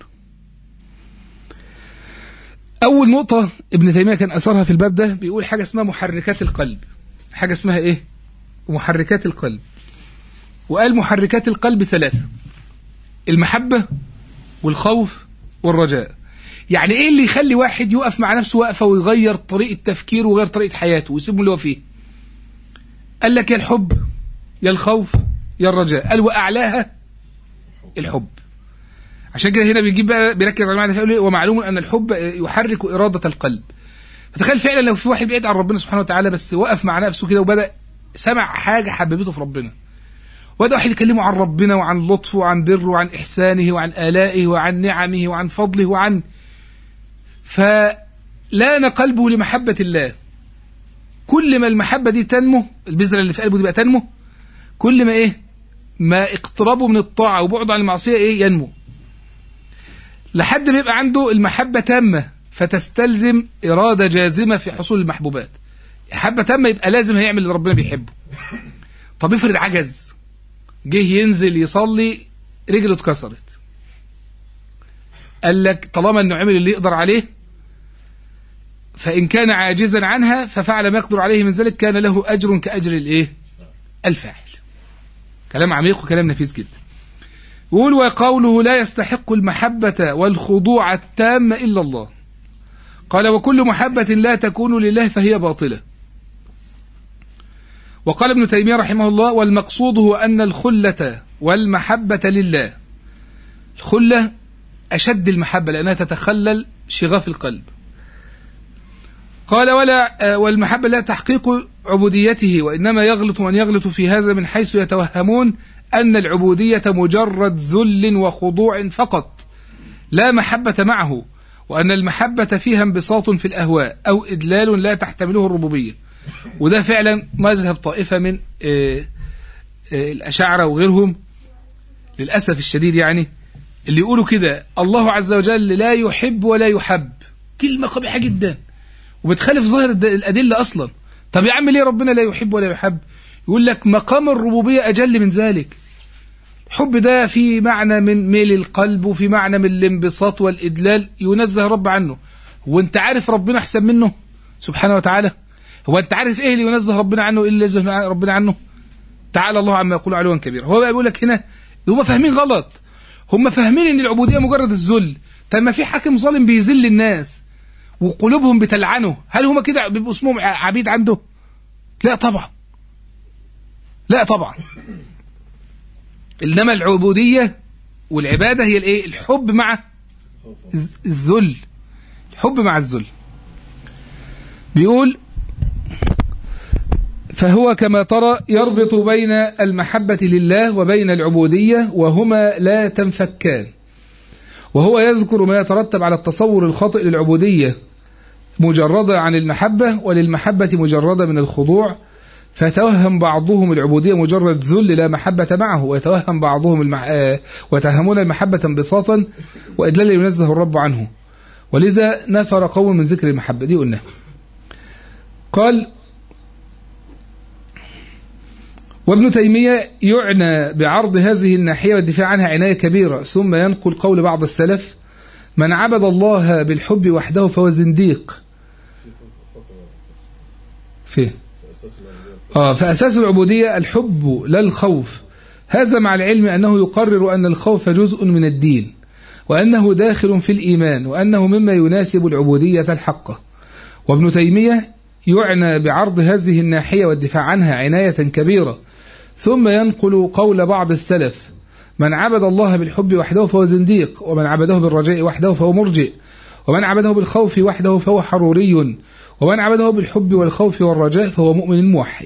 أول نقطة ابن تيمية كان أثرها في الباب ده، بيقول حاجة اسمها محركات القلب. حاجة اسمها إيه؟ محركات القلب. وقال محركات القلب 3: المحبة والخوف والرجاء. يعني إيه اللي يخلي واحد يقف مع نفسه وقفة ويغير طريقة تفكيره ويغير طريقة حياته ويسيبه اللي هو فيه؟ قال لك: يا الحب يا الخوف يا الرجاء. قال: وأعلاها الحب. عشان كده هنا بيجيب بقى بيركز على المعنى، فيقول: ومعلوم أن الحب يحرك إرادة القلب. فتخيل فعلا لو في واحد بعيد عن ربنا سبحانه وتعالى بس وقف مع نفسه كده وبدأ سمع حاجة حببته في ربنا، وبدأ واحد يكلمه عن ربنا وعن لطفه وعن بره وعن إحسانه وعن آلائه وعن نعمه وعن فضله وعن، فلان قلبه لمحبة الله. كل ما المحبة دي تنمو، البذرة اللي في قلبه دي بقى تنمو، كل ما إيه؟ ما اقتربه من الطاعة وبعده عن المعصية إيه؟ ينمو، لحد ما يبقى عنده المحبة تامة، فتستلزم إرادة جازمة في حصول المحبوبات. محبة تامة يبقى لازم هيعمل اللي ربنا بيحبه. طب افرض عجز، جه ينزل يصلي رجله اتكسرت، قال لك طالما انه عمل اللي يقدر عليه، فإن كان عاجزا عنها ففعل ما يقدر عليه من ذلك كان له أجر كأجر الايه؟ الفاعل. كلام عميق وكلام نفيس جدا. يقول: وقوله لا يستحق المحبة والخضوع التام إلا الله. قال: وكل محبة لا تكون لله فهي باطلة. وقال ابن تيمية رحمه الله: والمقصود هو أن الخلة والمحبة لله. الخلة أشد المحبة لأنها تتخلل شغاف القلب. قال: والمحبة لا تحقيق عبوديته، وإنما يغلط من يغلط في هذا من حيث يتوهمون أن العبودية مجرد ذل وخضوع فقط لا محبة معه، وأن المحبة فيها انبساط في الأهواء أو إدلال لا تحتمله الربوبية. وده فعلا مذهب طائفة من الأشاعرة وغيرهم للأسف الشديد، يعني اللي يقولوا كده: الله عز وجل لا يحب ولا يحب. كلمة قبيحة جدا وبتخالف ظاهر الأدلة أصلا. طب يا عم ليه ربنا لا يحب ولا يحب؟ يقول لك مقام الربوبية أجل من ذلك. الحب ده في معنى من ميل القلب، وفي معنى من الانبساط والإدلال ينزه رب عنه. وانت عارف ربنا أحسن منه سبحانه وتعالى؟ هو انت عارف ايه اللي ينزه ربنا عنه، ايه اللي ينزه ربنا عنه؟ تعالى الله عما يقول علوا كبيرا. هو بقى بيقول لك هنا هم فاهمين غلط. هم فاهمين ان العبودية مجرد الذل. طب ما في حاكم ظالم بيذل الناس وقلوبهم بتلعنه، هل هم كده بيبقوا اسمهم عبيد عنده؟ لا طبعا، لا طبعا. إنما العبودية والعبادة هي الايه؟ الحب مع الذل. الحب مع الذل. بيقول: فهو كما ترى يربط بين المحبة لله وبين العبودية، وهما لا تنفكان، وهو يذكر ما يترتب على التصور الخاطئ للعبودية مجردة عن المحبة، وللمحبة مجردة من الخضوع، فيتوهم بعضهم العبودية مجرد ذل لا محبة معه، ويتوهم بعضهم ويتهمون المحبة انبساطا وإدلالا ينزه الرب عنه، ولذا نفر قوم من ذكر المحبة. دي قلنا. قال: وابن تيمية يعنى بعرض هذه الناحية والدفاع عنها عناية كبيرة، ثم ينقل قول بعض السلف: من عبد الله بالحب وحده فهو زنديق. فأساس العبودية الحب لا الخوف، هذا مع العلم أنه يقرر أن الخوف جزء من الدين، وأنه داخل في الإيمان، وأنه مما يناسب العبودية الحقة. وابن تيمية يعنى بعرض هذه الناحية والدفاع عنها عناية كبيرة، ثم ينقل قول بعض السلف: من عبد الله بالحب وحده فهو زنديق، ومن عبده بالرجاء وحده فهو مرجئ، ومن عبده بالخوف وحده فهو حروري، ومن عبده بالحب والخوف والرجاء فهو مؤمن موحد.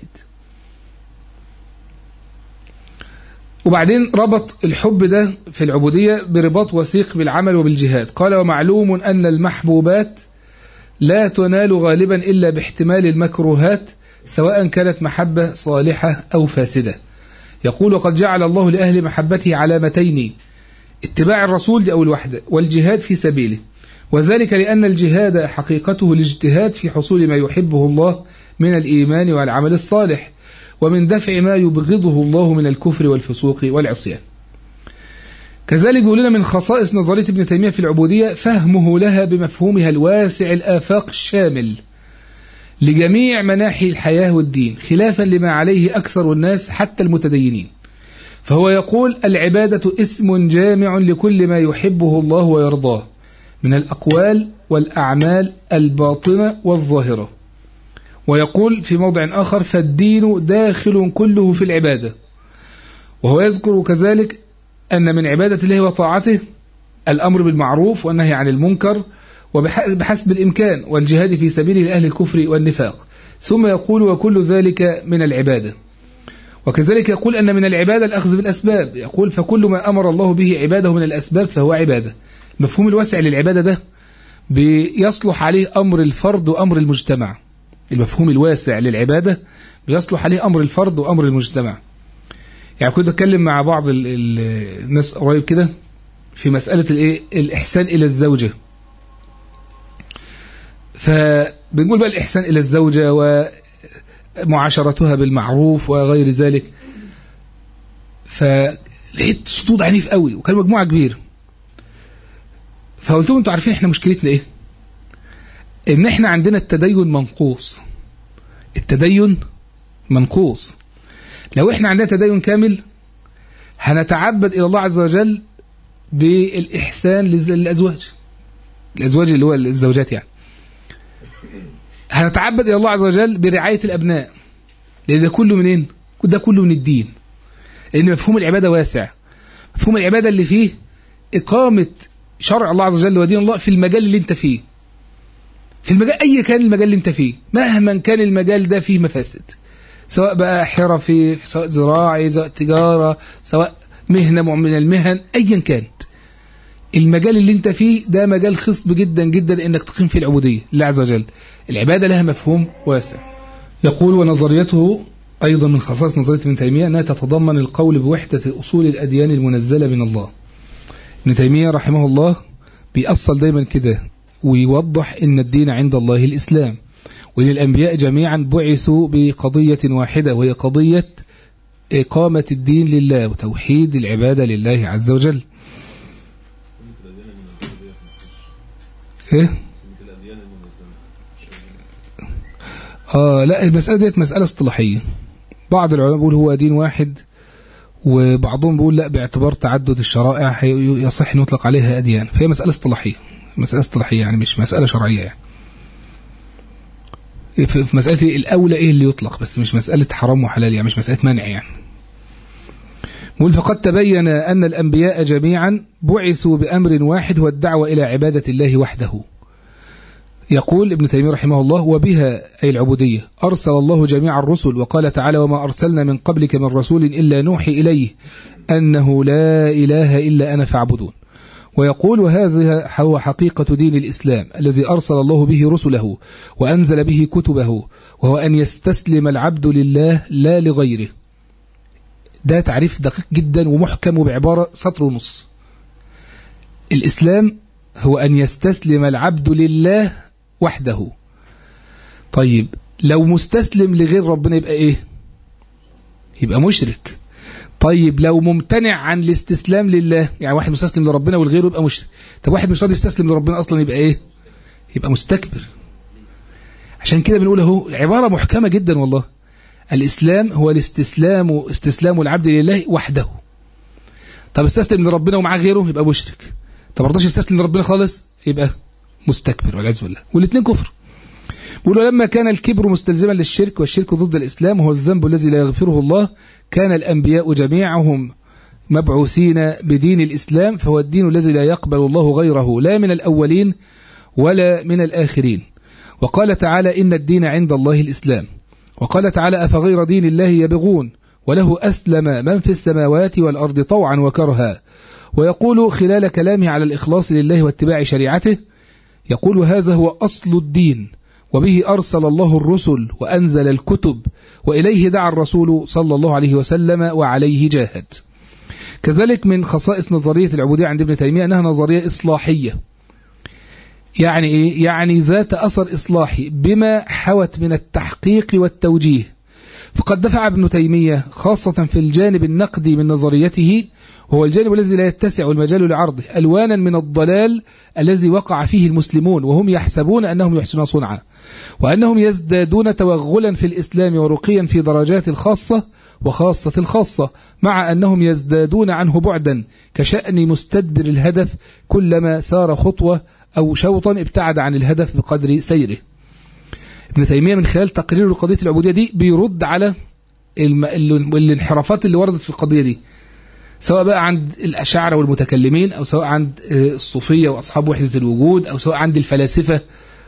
وبعدين ربط الحب ده في العبودية برباط وثيق بالعمل وبالجهاد. قال: ومعلوم أن المحبوبات لا تنال غالبا إلا باحتمال المكروهات، سواء كانت محبة صالحة أو فاسدة. يقول: وقد جعل الله لأهل محبته علامتين: اتباع الرسول أو الوحدة، والجهاد في سبيله، وذلك لأن الجهاد حقيقته الاجتهاد في حصول ما يحبه الله من الإيمان والعمل الصالح، ومن دفع ما يبغضه الله من الكفر والفسوق والعصيان. كذلك يقول لنا من خصائص نظرية ابن تيمية في العبودية فهمه لها بمفهومها الواسع الآفاق الشامل لجميع مناحي الحياة والدين، خلافا لما عليه أكثر الناس حتى المتدينين. فهو يقول: العبادة اسم جامع لكل ما يحبه الله ويرضاه من الأقوال والأعمال الباطنة والظاهرة. ويقول في موضع آخر: فالدين داخل كله في العبادة. وهو يذكر كذلك أن من عبادة الله وطاعته الأمر بالمعروف والنهي عن المنكر وبحسب الإمكان، والجهاد في سبيله لأهل الكفر والنفاق. ثم يقول: وكل ذلك من العبادة. وكذلك يقول أن من العبادة الأخذ بالأسباب. يقول: فكل ما أمر الله به عباده من الأسباب فهو عبادة. المفهوم الواسع للعبادة ده بيصلح عليه أمر الفرد وأمر المجتمع. المفهوم الواسع للعبادة بيصلح عليه أمر الفرد وأمر المجتمع. يعني كنت أتكلم مع بعض الناس قريب كده في مسألة الإحسان إلى الزوجة. فبنقول بقى الإحسان إلى الزوجة ومعاشرتها بالمعروف وغير ذلك. فلقيت صدود عنيف قوي، وكان مجموعة كبير. فقلت لهم: انتوا عارفين احنا مشكلتنا ايه؟ ان احنا عندنا التدين منقوص. التدين منقوص. لو احنا عندنا تدين كامل هنتعبد الى الله عز وجل بالإحسان للأزواج. الأزواج اللي هو الزوجات يعني. هنتعبد إلى الله عز وجل برعاية الأبناء، لأن ده كله منين؟ ده كله من الدين. لأن مفهوم العبادة واسع. مفهوم العبادة اللي فيه إقامة شرع الله عز وجل ودين الله في المجال اللي انت فيه. في المجال أي كان المجال اللي انت فيه، مهما كان المجال ده فيه مفاسد، سواء بقى حرفي، سواء زراعي، سواء تجارة، سواء مهنة من المهن، أيا كانت المجال اللي انت فيه، ده مجال خصب جدا جدا انك تقيم فيه العبودية لله عز وجل. العبادة لها مفهوم واسع. يقول: ونظريته أيضا من خصائص نظرية ابن تيمية أنها تتضمن القول بوحدة أصول الأديان المنزلة من الله. ابن تيمية رحمه الله بيأصل دايما كده ويوضح إن الدين عند الله الإسلام، وإن الأنبياء جميعا بعثوا بقضية واحدة، وهي قضية إقامة الدين لله وتوحيد العبادة لله عز وجل. إيه؟ لا، المسألة ديت مسألة اصطلاحية. بعض العلماء بيقول هو دين واحد، وبعضهم بيقول لا، باعتبار تعدد الشرائع يصح أن يطلق عليها أديان. فهي مسألة اصطلاحية، مسألة اصطلاحية يعني مش مسألة شرعية يعني. في مسألة الأولى إيه اللي يطلق، بس مش مسألة حرام وحلال يعني، مش مسألة منع يعني. يقول: فقد تبين أن الأنبياء جميعا بعثوا بأمر واحد، هو الدعوة إلى عبادة الله وحده. يقول ابن تيمية رحمه الله: وبها أي العبودية أرسل الله جميع الرسل، وقال تعالى: وما أرسلنا من قبلك من رسول إلا نوحي إليه أنه لا إله إلا أنا فاعبدون. ويقول وهذا هو حقيقة دين الإسلام الذي أرسل الله به رسله وأنزل به كتبه، وهو أن يستسلم العبد لله لا لغيره. ده تعريف دقيق جدا ومحكم وبعبارة سطر ونص. الإسلام هو أن يستسلم العبد لله وحده. طيب لو مستسلم لغير ربنا يبقى إيه؟ يبقى مشرك. طيب لو ممتنع عن الاستسلام لله، يعني واحد مستسلم لربنا والغيره يبقى مشرك. طب واحد مش راضي يستسلم لربنا أصلا يبقى إيه؟ يبقى مستكبر. عشان كده بنقول اهو عبارة محكمة جدا والله. الإسلام هو استسلام العبد لله وحده. طب استسلم لربنا ومعاه غيره يبقى مشرك. طب رضاش يستسلم لربنا خالص يبقى مستكبر والعياذ بالله، والاثنين كفر. بيقولوا لما كان الكبر مستلزما للشرك والشرك ضد الإسلام وهو الذنب الذي لا يغفره الله، كان الأنبياء جميعهم مبعوثين بدين الإسلام، فهو الدين الذي لا يقبل الله غيره لا من الأولين ولا من الآخرين. وقال تعالى إن الدين عند الله الإسلام. وقال تعالى أفغير دين الله يبغون وله أسلم من في السماوات والأرض طوعا وكرها. ويقول خلال كلامه على الإخلاص لله واتباع شريعته، يقول هذا هو أصل الدين وبه أرسل الله الرسل وأنزل الكتب وإليه دعا الرسول صلى الله عليه وسلم وعليه جاهد. كذلك من خصائص نظرية العبودية عند ابن تيمية أنها نظرية إصلاحية. يعني إيه؟ يعني ذات أثر إصلاحي بما حوت من التحقيق والتوجيه. فقد دفع ابن تيمية خاصة في الجانب النقدي من نظريته، وهو الجانب الذي لا يتسع المجال لعرضه، ألوانا من الضلال الذي وقع فيه المسلمون وهم يحسبون أنهم يحسنون صنعا، وأنهم يزدادون توغلا في الإسلام ورقيا في درجات الخاصة وخاصة الخاصة، مع أنهم يزدادون عنه بعدا كشأن مستدبر الهدف، كلما سار خطوة أو شوطا ابتعد عن الهدف بقدر سيره. ابن تيمية من خلال تقرير قضية العبودية دي بيرد على الانحرافات اللي وردت في القضية دي، سواء بقى عند الأشاعرة والمتكلمين، أو سواء عند الصوفية وأصحاب وحدة الوجود، أو سواء عند الفلاسفة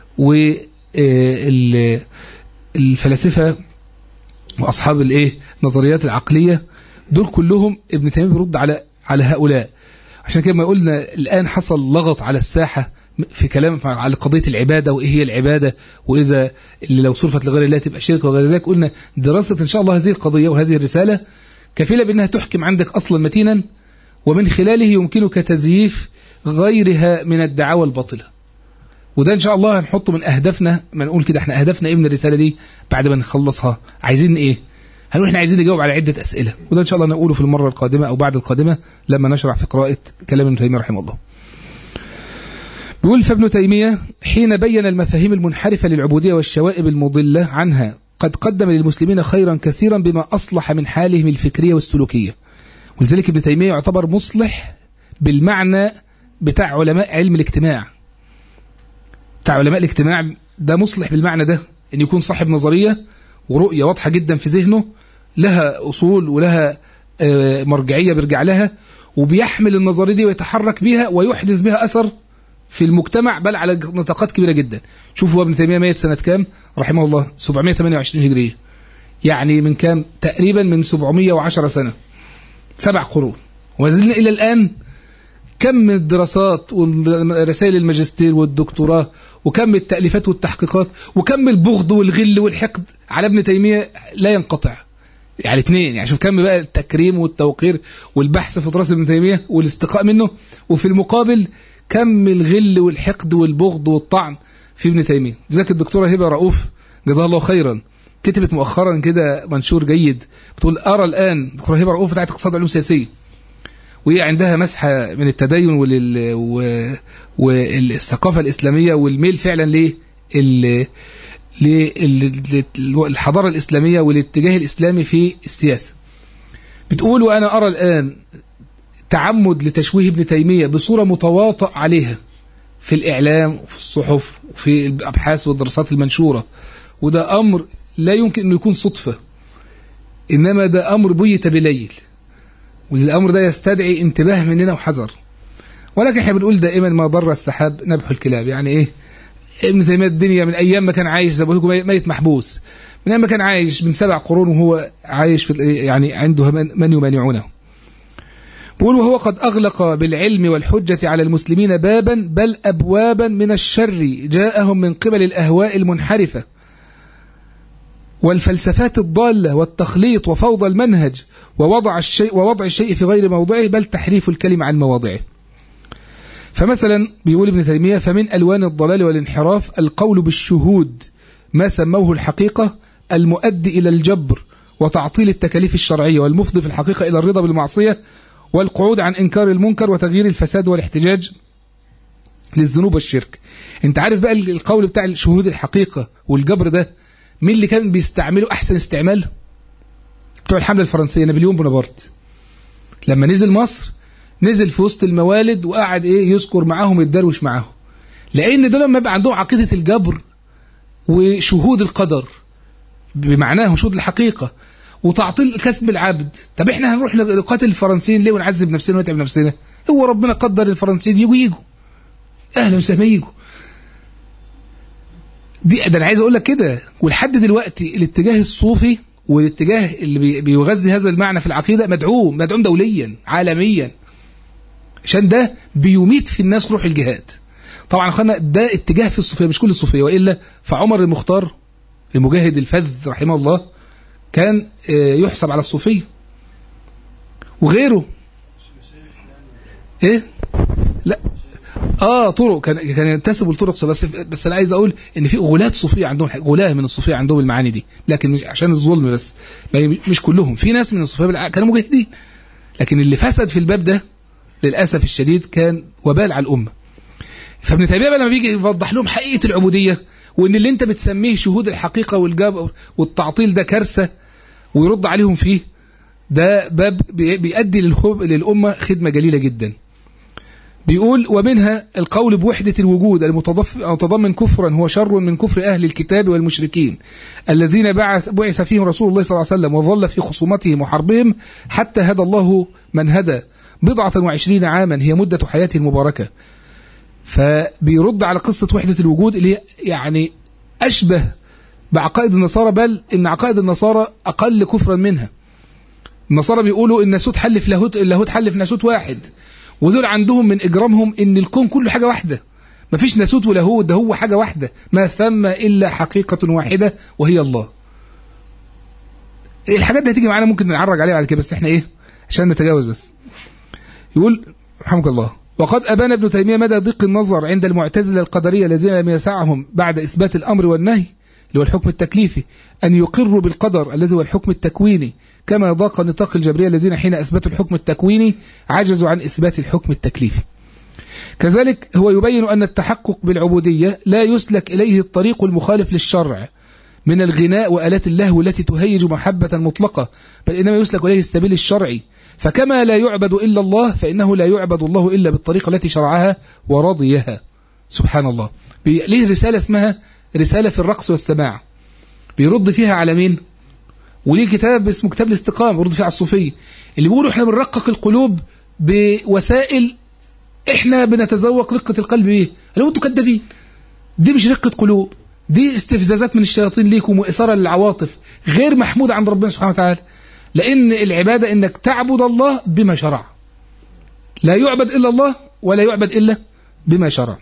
والفلاسفة وأصحاب نظريات العقلية. دول كلهم ابن تيمية بيرد على هؤلاء. عشان كده ما قلنا الآن حصل لغط على الساحة في كلام على قضية العبادة وإيه هي العبادة، وإذا اللي لو صرفت لغير الله تبقى شرك وغير ذلك. قلنا دراسة إن شاء الله هذه القضية وهذه الرسالة كفيلة بأنها تحكم عندك أصلا متينا، ومن خلاله يمكنك تزييف غيرها من الدعاوى الباطلة. وده إن شاء الله هنحطه من أهدافنا. ما نقول كده احنا أهدافنا إيه من الرسالة دي بعد ما نخلصها؟ عايزين إيه؟ هنقول احنا عايزين نجاوب على عدة أسئلة، وده إن شاء الله نقوله في المرة القادمة أو بعد القادمة لما نشرح في قراءة كلام ابن تيمية رحمه الله. بيقول فابن تيمية حين بين المفاهيم المنحرفة للعبودية والشوائب المضلة عنها قد قدم للمسلمين خيرا كثيرا بما أصلح من حالهم الفكرية والسلوكية. ولذلك ابن تيمية يعتبر مصلح بالمعنى بتاع علماء علم الاجتماع. بتاع علماء الاجتماع ده مصلح بالمعنى ده، أن يكون صاحب نظرية ورؤية واضحة جدا في ذهنه، لها أصول ولها مرجعية بيرجع لها، وبيحمل النظرية دي ويتحرك بها ويحدث بها أثر في المجتمع، بل على نطاقات كبيرة جدا. شوفوا ابن تيمية ميت سنة كام رحمه الله؟ 728 هجرية، يعني من كام؟ تقريبا من 710 سنة، 7 قرون. وزلنا إلى الآن كم من الدراسات ورسائل الماجستير والدكتوراه، وكم التأليفات والتحقيقات، وكم البغض والغل والحقد على ابن تيمية لا ينقطع. يعني اثنين، يعني شوف كم بقى التكريم والتوقير والبحث في تراث ابن تيمية والاستقاء منه، وفي المقابل كم الغل والحقد والبغض والطعن في ابن تيمية. ذاك الدكتورة هبة رؤوف جزاها الله خيرا كتبت مؤخرا كده منشور جيد، بتقول أرى الآن دكتورة هبة رؤوف بتاعت اقتصاد علوم سياسية، وهي عندها مسحة من التدين والثقافة الإسلامية والميل فعلا للحضارة الإسلامية والاتجاه الإسلامي في السياسة. بتقول وأنا أرى الآن تعمد لتشويه ابن تيمية بصورة متواطئ عليها في الإعلام وفي الصحف وفي الأبحاث والدراسات المنشورة، وده أمر لا يمكن أن يكون صدفة، إنما ده أمر بيت بليل، والأمر ده يستدعي انتباه مننا وحذر. ولكن احنا بنقول دائما ما ضر السحاب نبح الكلاب. يعني إيه؟ ابن تيمية الدنيا من أيام ما كان عايش زي ما بقول لكم ميت محبوس، من أيام ما كان عايش من 7 قرون وهو عايش في يعني عنده من يمانعونه. بيقول وهو قد أغلق بالعلم والحجة على المسلمين بابا بل أبوابا من الشر جاءهم من قبل الأهواء المنحرفة والفلسفات الضالة والتخليط وفوضى المنهج ووضع الشيء في غير موضعه بل تحريف الكلمة عن مواضعه. فمثلا بيقول ابن تيمية فمن ألوان الضلال والانحراف القول بالشهود ما سموه الحقيقة المؤدي إلى الجبر وتعطيل التكاليف الشرعية والمفضي في الحقيقة إلى الرضا بالمعصية والقعود عن إنكار المنكر وتغيير الفساد والاحتجاج للذنوب والشرك. انت عارف بقى القول بتاع الشهود الحقيقة والجبر ده مين اللي كان بيستعمله أحسن استعمال؟ بتوع الحملة الفرنسية نابليون بونابرت لما نزل مصر نزل في وسط الموالد وقعد يذكر معاهم الدروش معاهم، لأن دول لما يبقى عندهم عقيدة الجبر وشهود القدر بمعناهم شهود الحقيقة وتعطيل كسب العبد. طب احنا هنروح نقاتل الفرنسيين ليه ونعذب نفسنا ونتعب نفسنا؟ هو ربنا قدر الفرنسيين يجوا اهلا وسهلا يجوا. ده انا عايز اقول لك كده. ولحد دلوقتي الاتجاه الصوفي والاتجاه اللي بيغذي هذا المعنى في العقيدة مدعوم دوليا عالميا، عشان ده بيميت في الناس روح الجهاد. طبعا اخوانا ده اتجاه في الصوفية مش كل الصوفية، وإلا فعمر المختار المجاهد الفذ رحمه الله كان يحسب على الصوفية وغيره. لا طرق كان ينتسب لطرق، بس انا عايز اقول ان في غلاة صوفية عندهم، غلاة من الصوفية عندهم المعاني دي، لكن مش عشان الظلم بس، مش كلهم. في ناس من الصوفية كانوا مجاهدين، لكن اللي فسد في الباب ده للاسف الشديد كان وبال على الامه. فابن تيمية لما بيجي يوضح لهم حقيقة العبودية وان اللي انت بتسميه شهود الحقيقة والجاب والتعطيل ده كارثة ويرد عليهم فيه، ده باب بيؤدي للأمة خدمة جليلة جدا. بيقول ومنها القول بوحدة الوجود المتضمن كفرا هو شر من كفر أهل الكتاب والمشركين الذين بعث فيهم رسول الله صلى الله عليه وسلم وظل في خصومتهم وحربهم حتى هدى الله من هدى 29 عاما هي مدة حياته المباركة. فبيرد على قصة وحدة الوجود اللي هي يعني أشبه بعقائد النصارى، بل إن عقائد النصارى أقل كفرا منها. النصارى بيقولوا إن ناسوت حلف اللاهوت حلف ناسوت واحد، ودول عندهم من إجرامهم إن الكون كله حاجة واحدة، مفيش ناسوت ولاهوت، ده هو حاجة واحدة، ما ثم إلا حقيقة واحدة وهي الله. الحاجات دي هتيجي معانا ممكن نعرج عليها بعد كده، بس احنا عشان نتجاوز بس. يقول رحمك الله وقد أبان ابن تيمية مدى ضيق النظر عند المعتزلة القدرية الذين لم يسعهم بعد إثبات الأمر والنهي اللي هو الحكم التكليفي أن يقروا بالقدر الذي هو الحكم التكويني، كما ضاق نطاق الجبرية الذين حين أثبتوا الحكم التكويني عجزوا عن إثبات الحكم التكليفي. كذلك هو يبين أن التحقق بالعبودية لا يسلك إليه الطريق المخالف للشرع من الغناء وآلات اللهو التي تهيج محبة مطلقة، بل إنما يسلك إليه السبيل الشرعي. فكما لا يعبد إلا الله فإنه لا يعبد الله إلا بالطريقة التي شرعها ورضيها. سبحان الله. ليه رسالة اسمها رسالة في الرقص والسماع، بيرد فيها على مين؟ وليه كتاب اسمه كتاب الاستقامة بيرد فيها على الصوفية اللي بيقولوا احنا بنرقق القلوب بوسائل احنا بنتذوق رقة القلب بيه. قالوا انتوا كدابين، دي مش رقة قلوب، دي استفزازات من الشياطين ليكم وإثارة للعواطف غير محمودة عند ربنا سبحانه وتعالى. لأن العبادة إنك تعبد الله بما شرع، لا يعبد إلا الله ولا يعبد إلا بما شرع.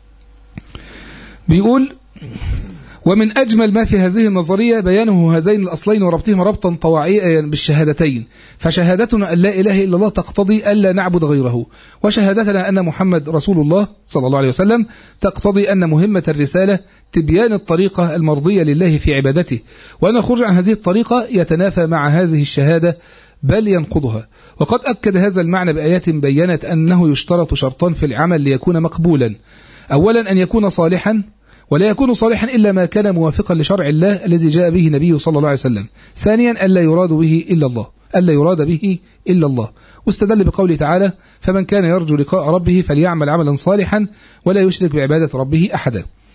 بيقول ومن أجمل ما في هذه النظرية بيانه هذين الأصلين وربطهما ربطا طواعيا بالشهادتين. فشهادتنا أن لا إله إلا الله تقتضي ألا نعبد غيره، وشهادتنا أن محمد رسول الله صلى الله عليه وسلم تقتضي أن مهمة الرسالة تبيان الطريقة المرضية لله في عبادته، وأن الخروج عن هذه الطريقة يتنافى مع هذه الشهادة بل ينقضها. وقد أكد هذا المعنى بآيات بيّنت أنه يشترط شرطان في العمل ليكون مقبولا: أولا أن يكون صالحا، ولا يكون صالحا إلا ما كان موافقا لشرع الله الذي جاء به نبيه صلى الله عليه وسلم. ثانيا ألا يراد به إلا الله، واستدل بقوله تعالى: فمن كان يرجو لقاء ربه فليعمل عملا صالحا ولا يشرك بعبادة ربه أحدا.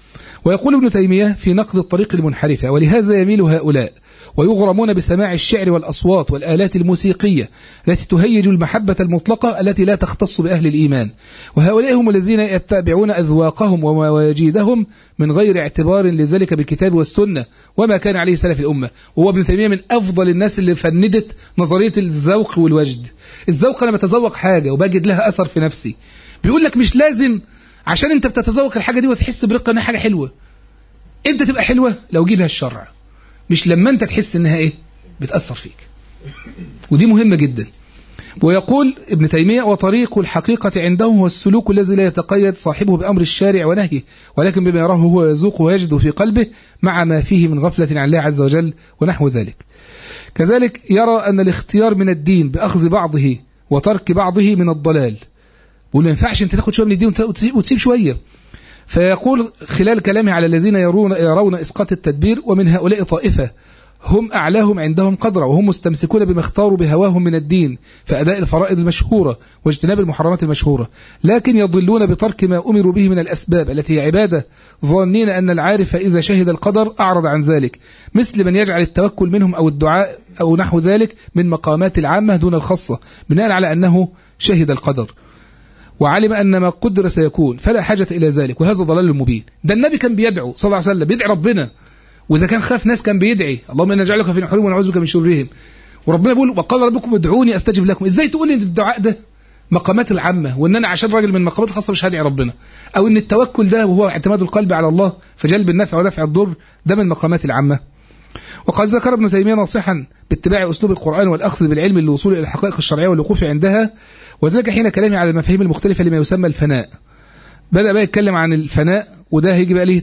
ويقول ابن تيمية في نقد الطريق المنحرفة: ولهذا يميل هؤلاء ويغرمون بسماع الشعر والأصوات والآلات الموسيقية التي تهيج المحبة المطلقة التي لا تختص بأهل الإيمان، وهؤلاء هم الذين يتبعون أذواقهم ومواجيدهم من غير اعتبار لذلك بالكتاب والسنة وما كان عليه سلف الأمة. وهو ابن تيمية من أفضل الناس اللي فندت نظرية الذوق والوجد. الذوق أنا بتذوق حاجة وبجد لها أثر في نفسي. بيقول لك مش لازم عشان انت بتتذوق الحاجة دي وتحس برقة انها حاجة حلوة انت تبقى حلوة لو جيبها الشرع، مش لما انت تحس انها ايه بتأثر فيك. ودي مهمة جدا. ويقول ابن تيمية: وطريق الحقيقة عندهم هو السلوك الذي لا يتقيد صاحبه بأمر الشارع ونهيه، ولكن بما يراه هو يذوق ويجد في قلبه مع ما فيه من غفلة عن الله عز وجل ونحو ذلك. كذلك يرى أن الاختيار من الدين بأخذ بعضه وترك بعضه من الضلال. ولا ينفعش انت تاخد شويه من الدين وتسيب شويه. فيقول خلال كلامه على الذين يرون اسقاط التدبير: ومن هؤلاء طائفه هم اعلاهم عندهم قدرا، وهم مستمسكون بما اختاروا بهواهم من الدين فاداء الفرائض المشهوره واجتناب المحرمات المشهوره، لكن يضلون بترك ما امروا به من الاسباب التي هي عباده، ظانين ان العارف اذا شهد القدر اعرض عن ذلك، مثل من يجعل التوكل منهم او الدعاء او نحو ذلك من مقامات العامه دون الخاصه، بناء على انه شهد القدر وعلم أن ما قدر سيكون فلا حاجة إلى ذلك، وهذا ضلال مبين. ده النبي كان بيدعو صلى الله عليه وسلم، بيدعي ربنا، وإذا كان خاف ناس كان بيدعي: اللهم إنا نجعلك في نحورهم ونعوذ بك من شرورهم. وربنا بيقول: وقال ربكم ادعوني أستجب لكم. إزاي تقول إن الدعاء ده مقامات العامة، وإن أنا عشان راجل من المقامات الخاصة مش هدعي ربنا، أو إن التوكل ده وهو اعتماد القلب على الله فجلب النفع ودفع الضر ده من مقامات العامة. وقد ذكر ابن تيمية ناصحا باتباع أسلوب القرآن والأخذ بالعلم للوصول إلى الحقائق الشرعية والوقوف عندها، وذلك حين كلامه على المفاهيم المختلفة لما يسمى الفناء. بدأ بقى يتكلم عن الفناء، وده هيجي بقى ليه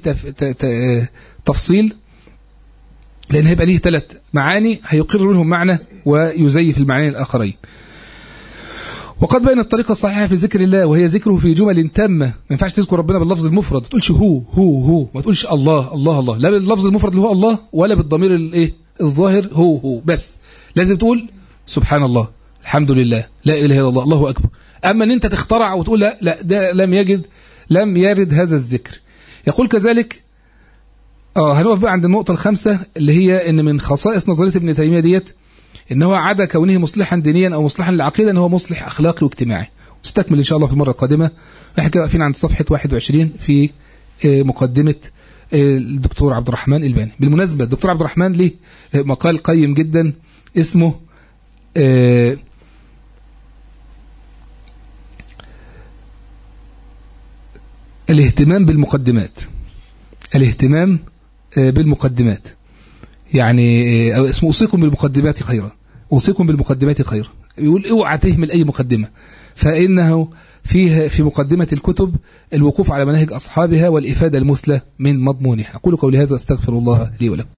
تفصيل، لأن هيبقى ليه 3 معاني هيقر منهم معنى ويزيف المعنيين الآخرين. وقد بين الطريقة الصحيحة في ذكر الله، وهي ذكره في جمل تامة. ما ينفعش تذكر ربنا باللفظ المفرد، ما تقولش هو، ما تقولش الله، لا باللفظ المفرد اللي هو الله، ولا بالضمير الايه الظاهر هو بس. لازم تقول سبحان الله، الحمد لله، لا اله الا الله، الله اكبر. اما ان انت تخترع وتقول لا ده لم يرد هذا الذكر. يقول كذلك هنقف بقى عند النقطة ال5 اللي هي ان من خصائص نظرية ابن تيمية ديت ان هو عدا كونه مصلحا دينيا او مصلحا للعقيدة، ان هو مصلح اخلاقي واجتماعي. نستكمل ان شاء الله في المرة القادمة. احنا كده واقفين عند صفحة 21 في مقدمة الدكتور عبد الرحمن الباني. بالمناسبة الدكتور عبد الرحمن ليه مقال قيم جدا اسمه الاهتمام بالمقدمات، يعني أو اسمه أوصيكم بالمقدمات خيرا. يقول اوعى تهمل أي مقدمة، فإنه فيه في مقدمة الكتب الوقوف على مناهج أصحابها والإفادة المثلى من مضمونها. أقول قولي هذا، أستغفر الله لي ولكم.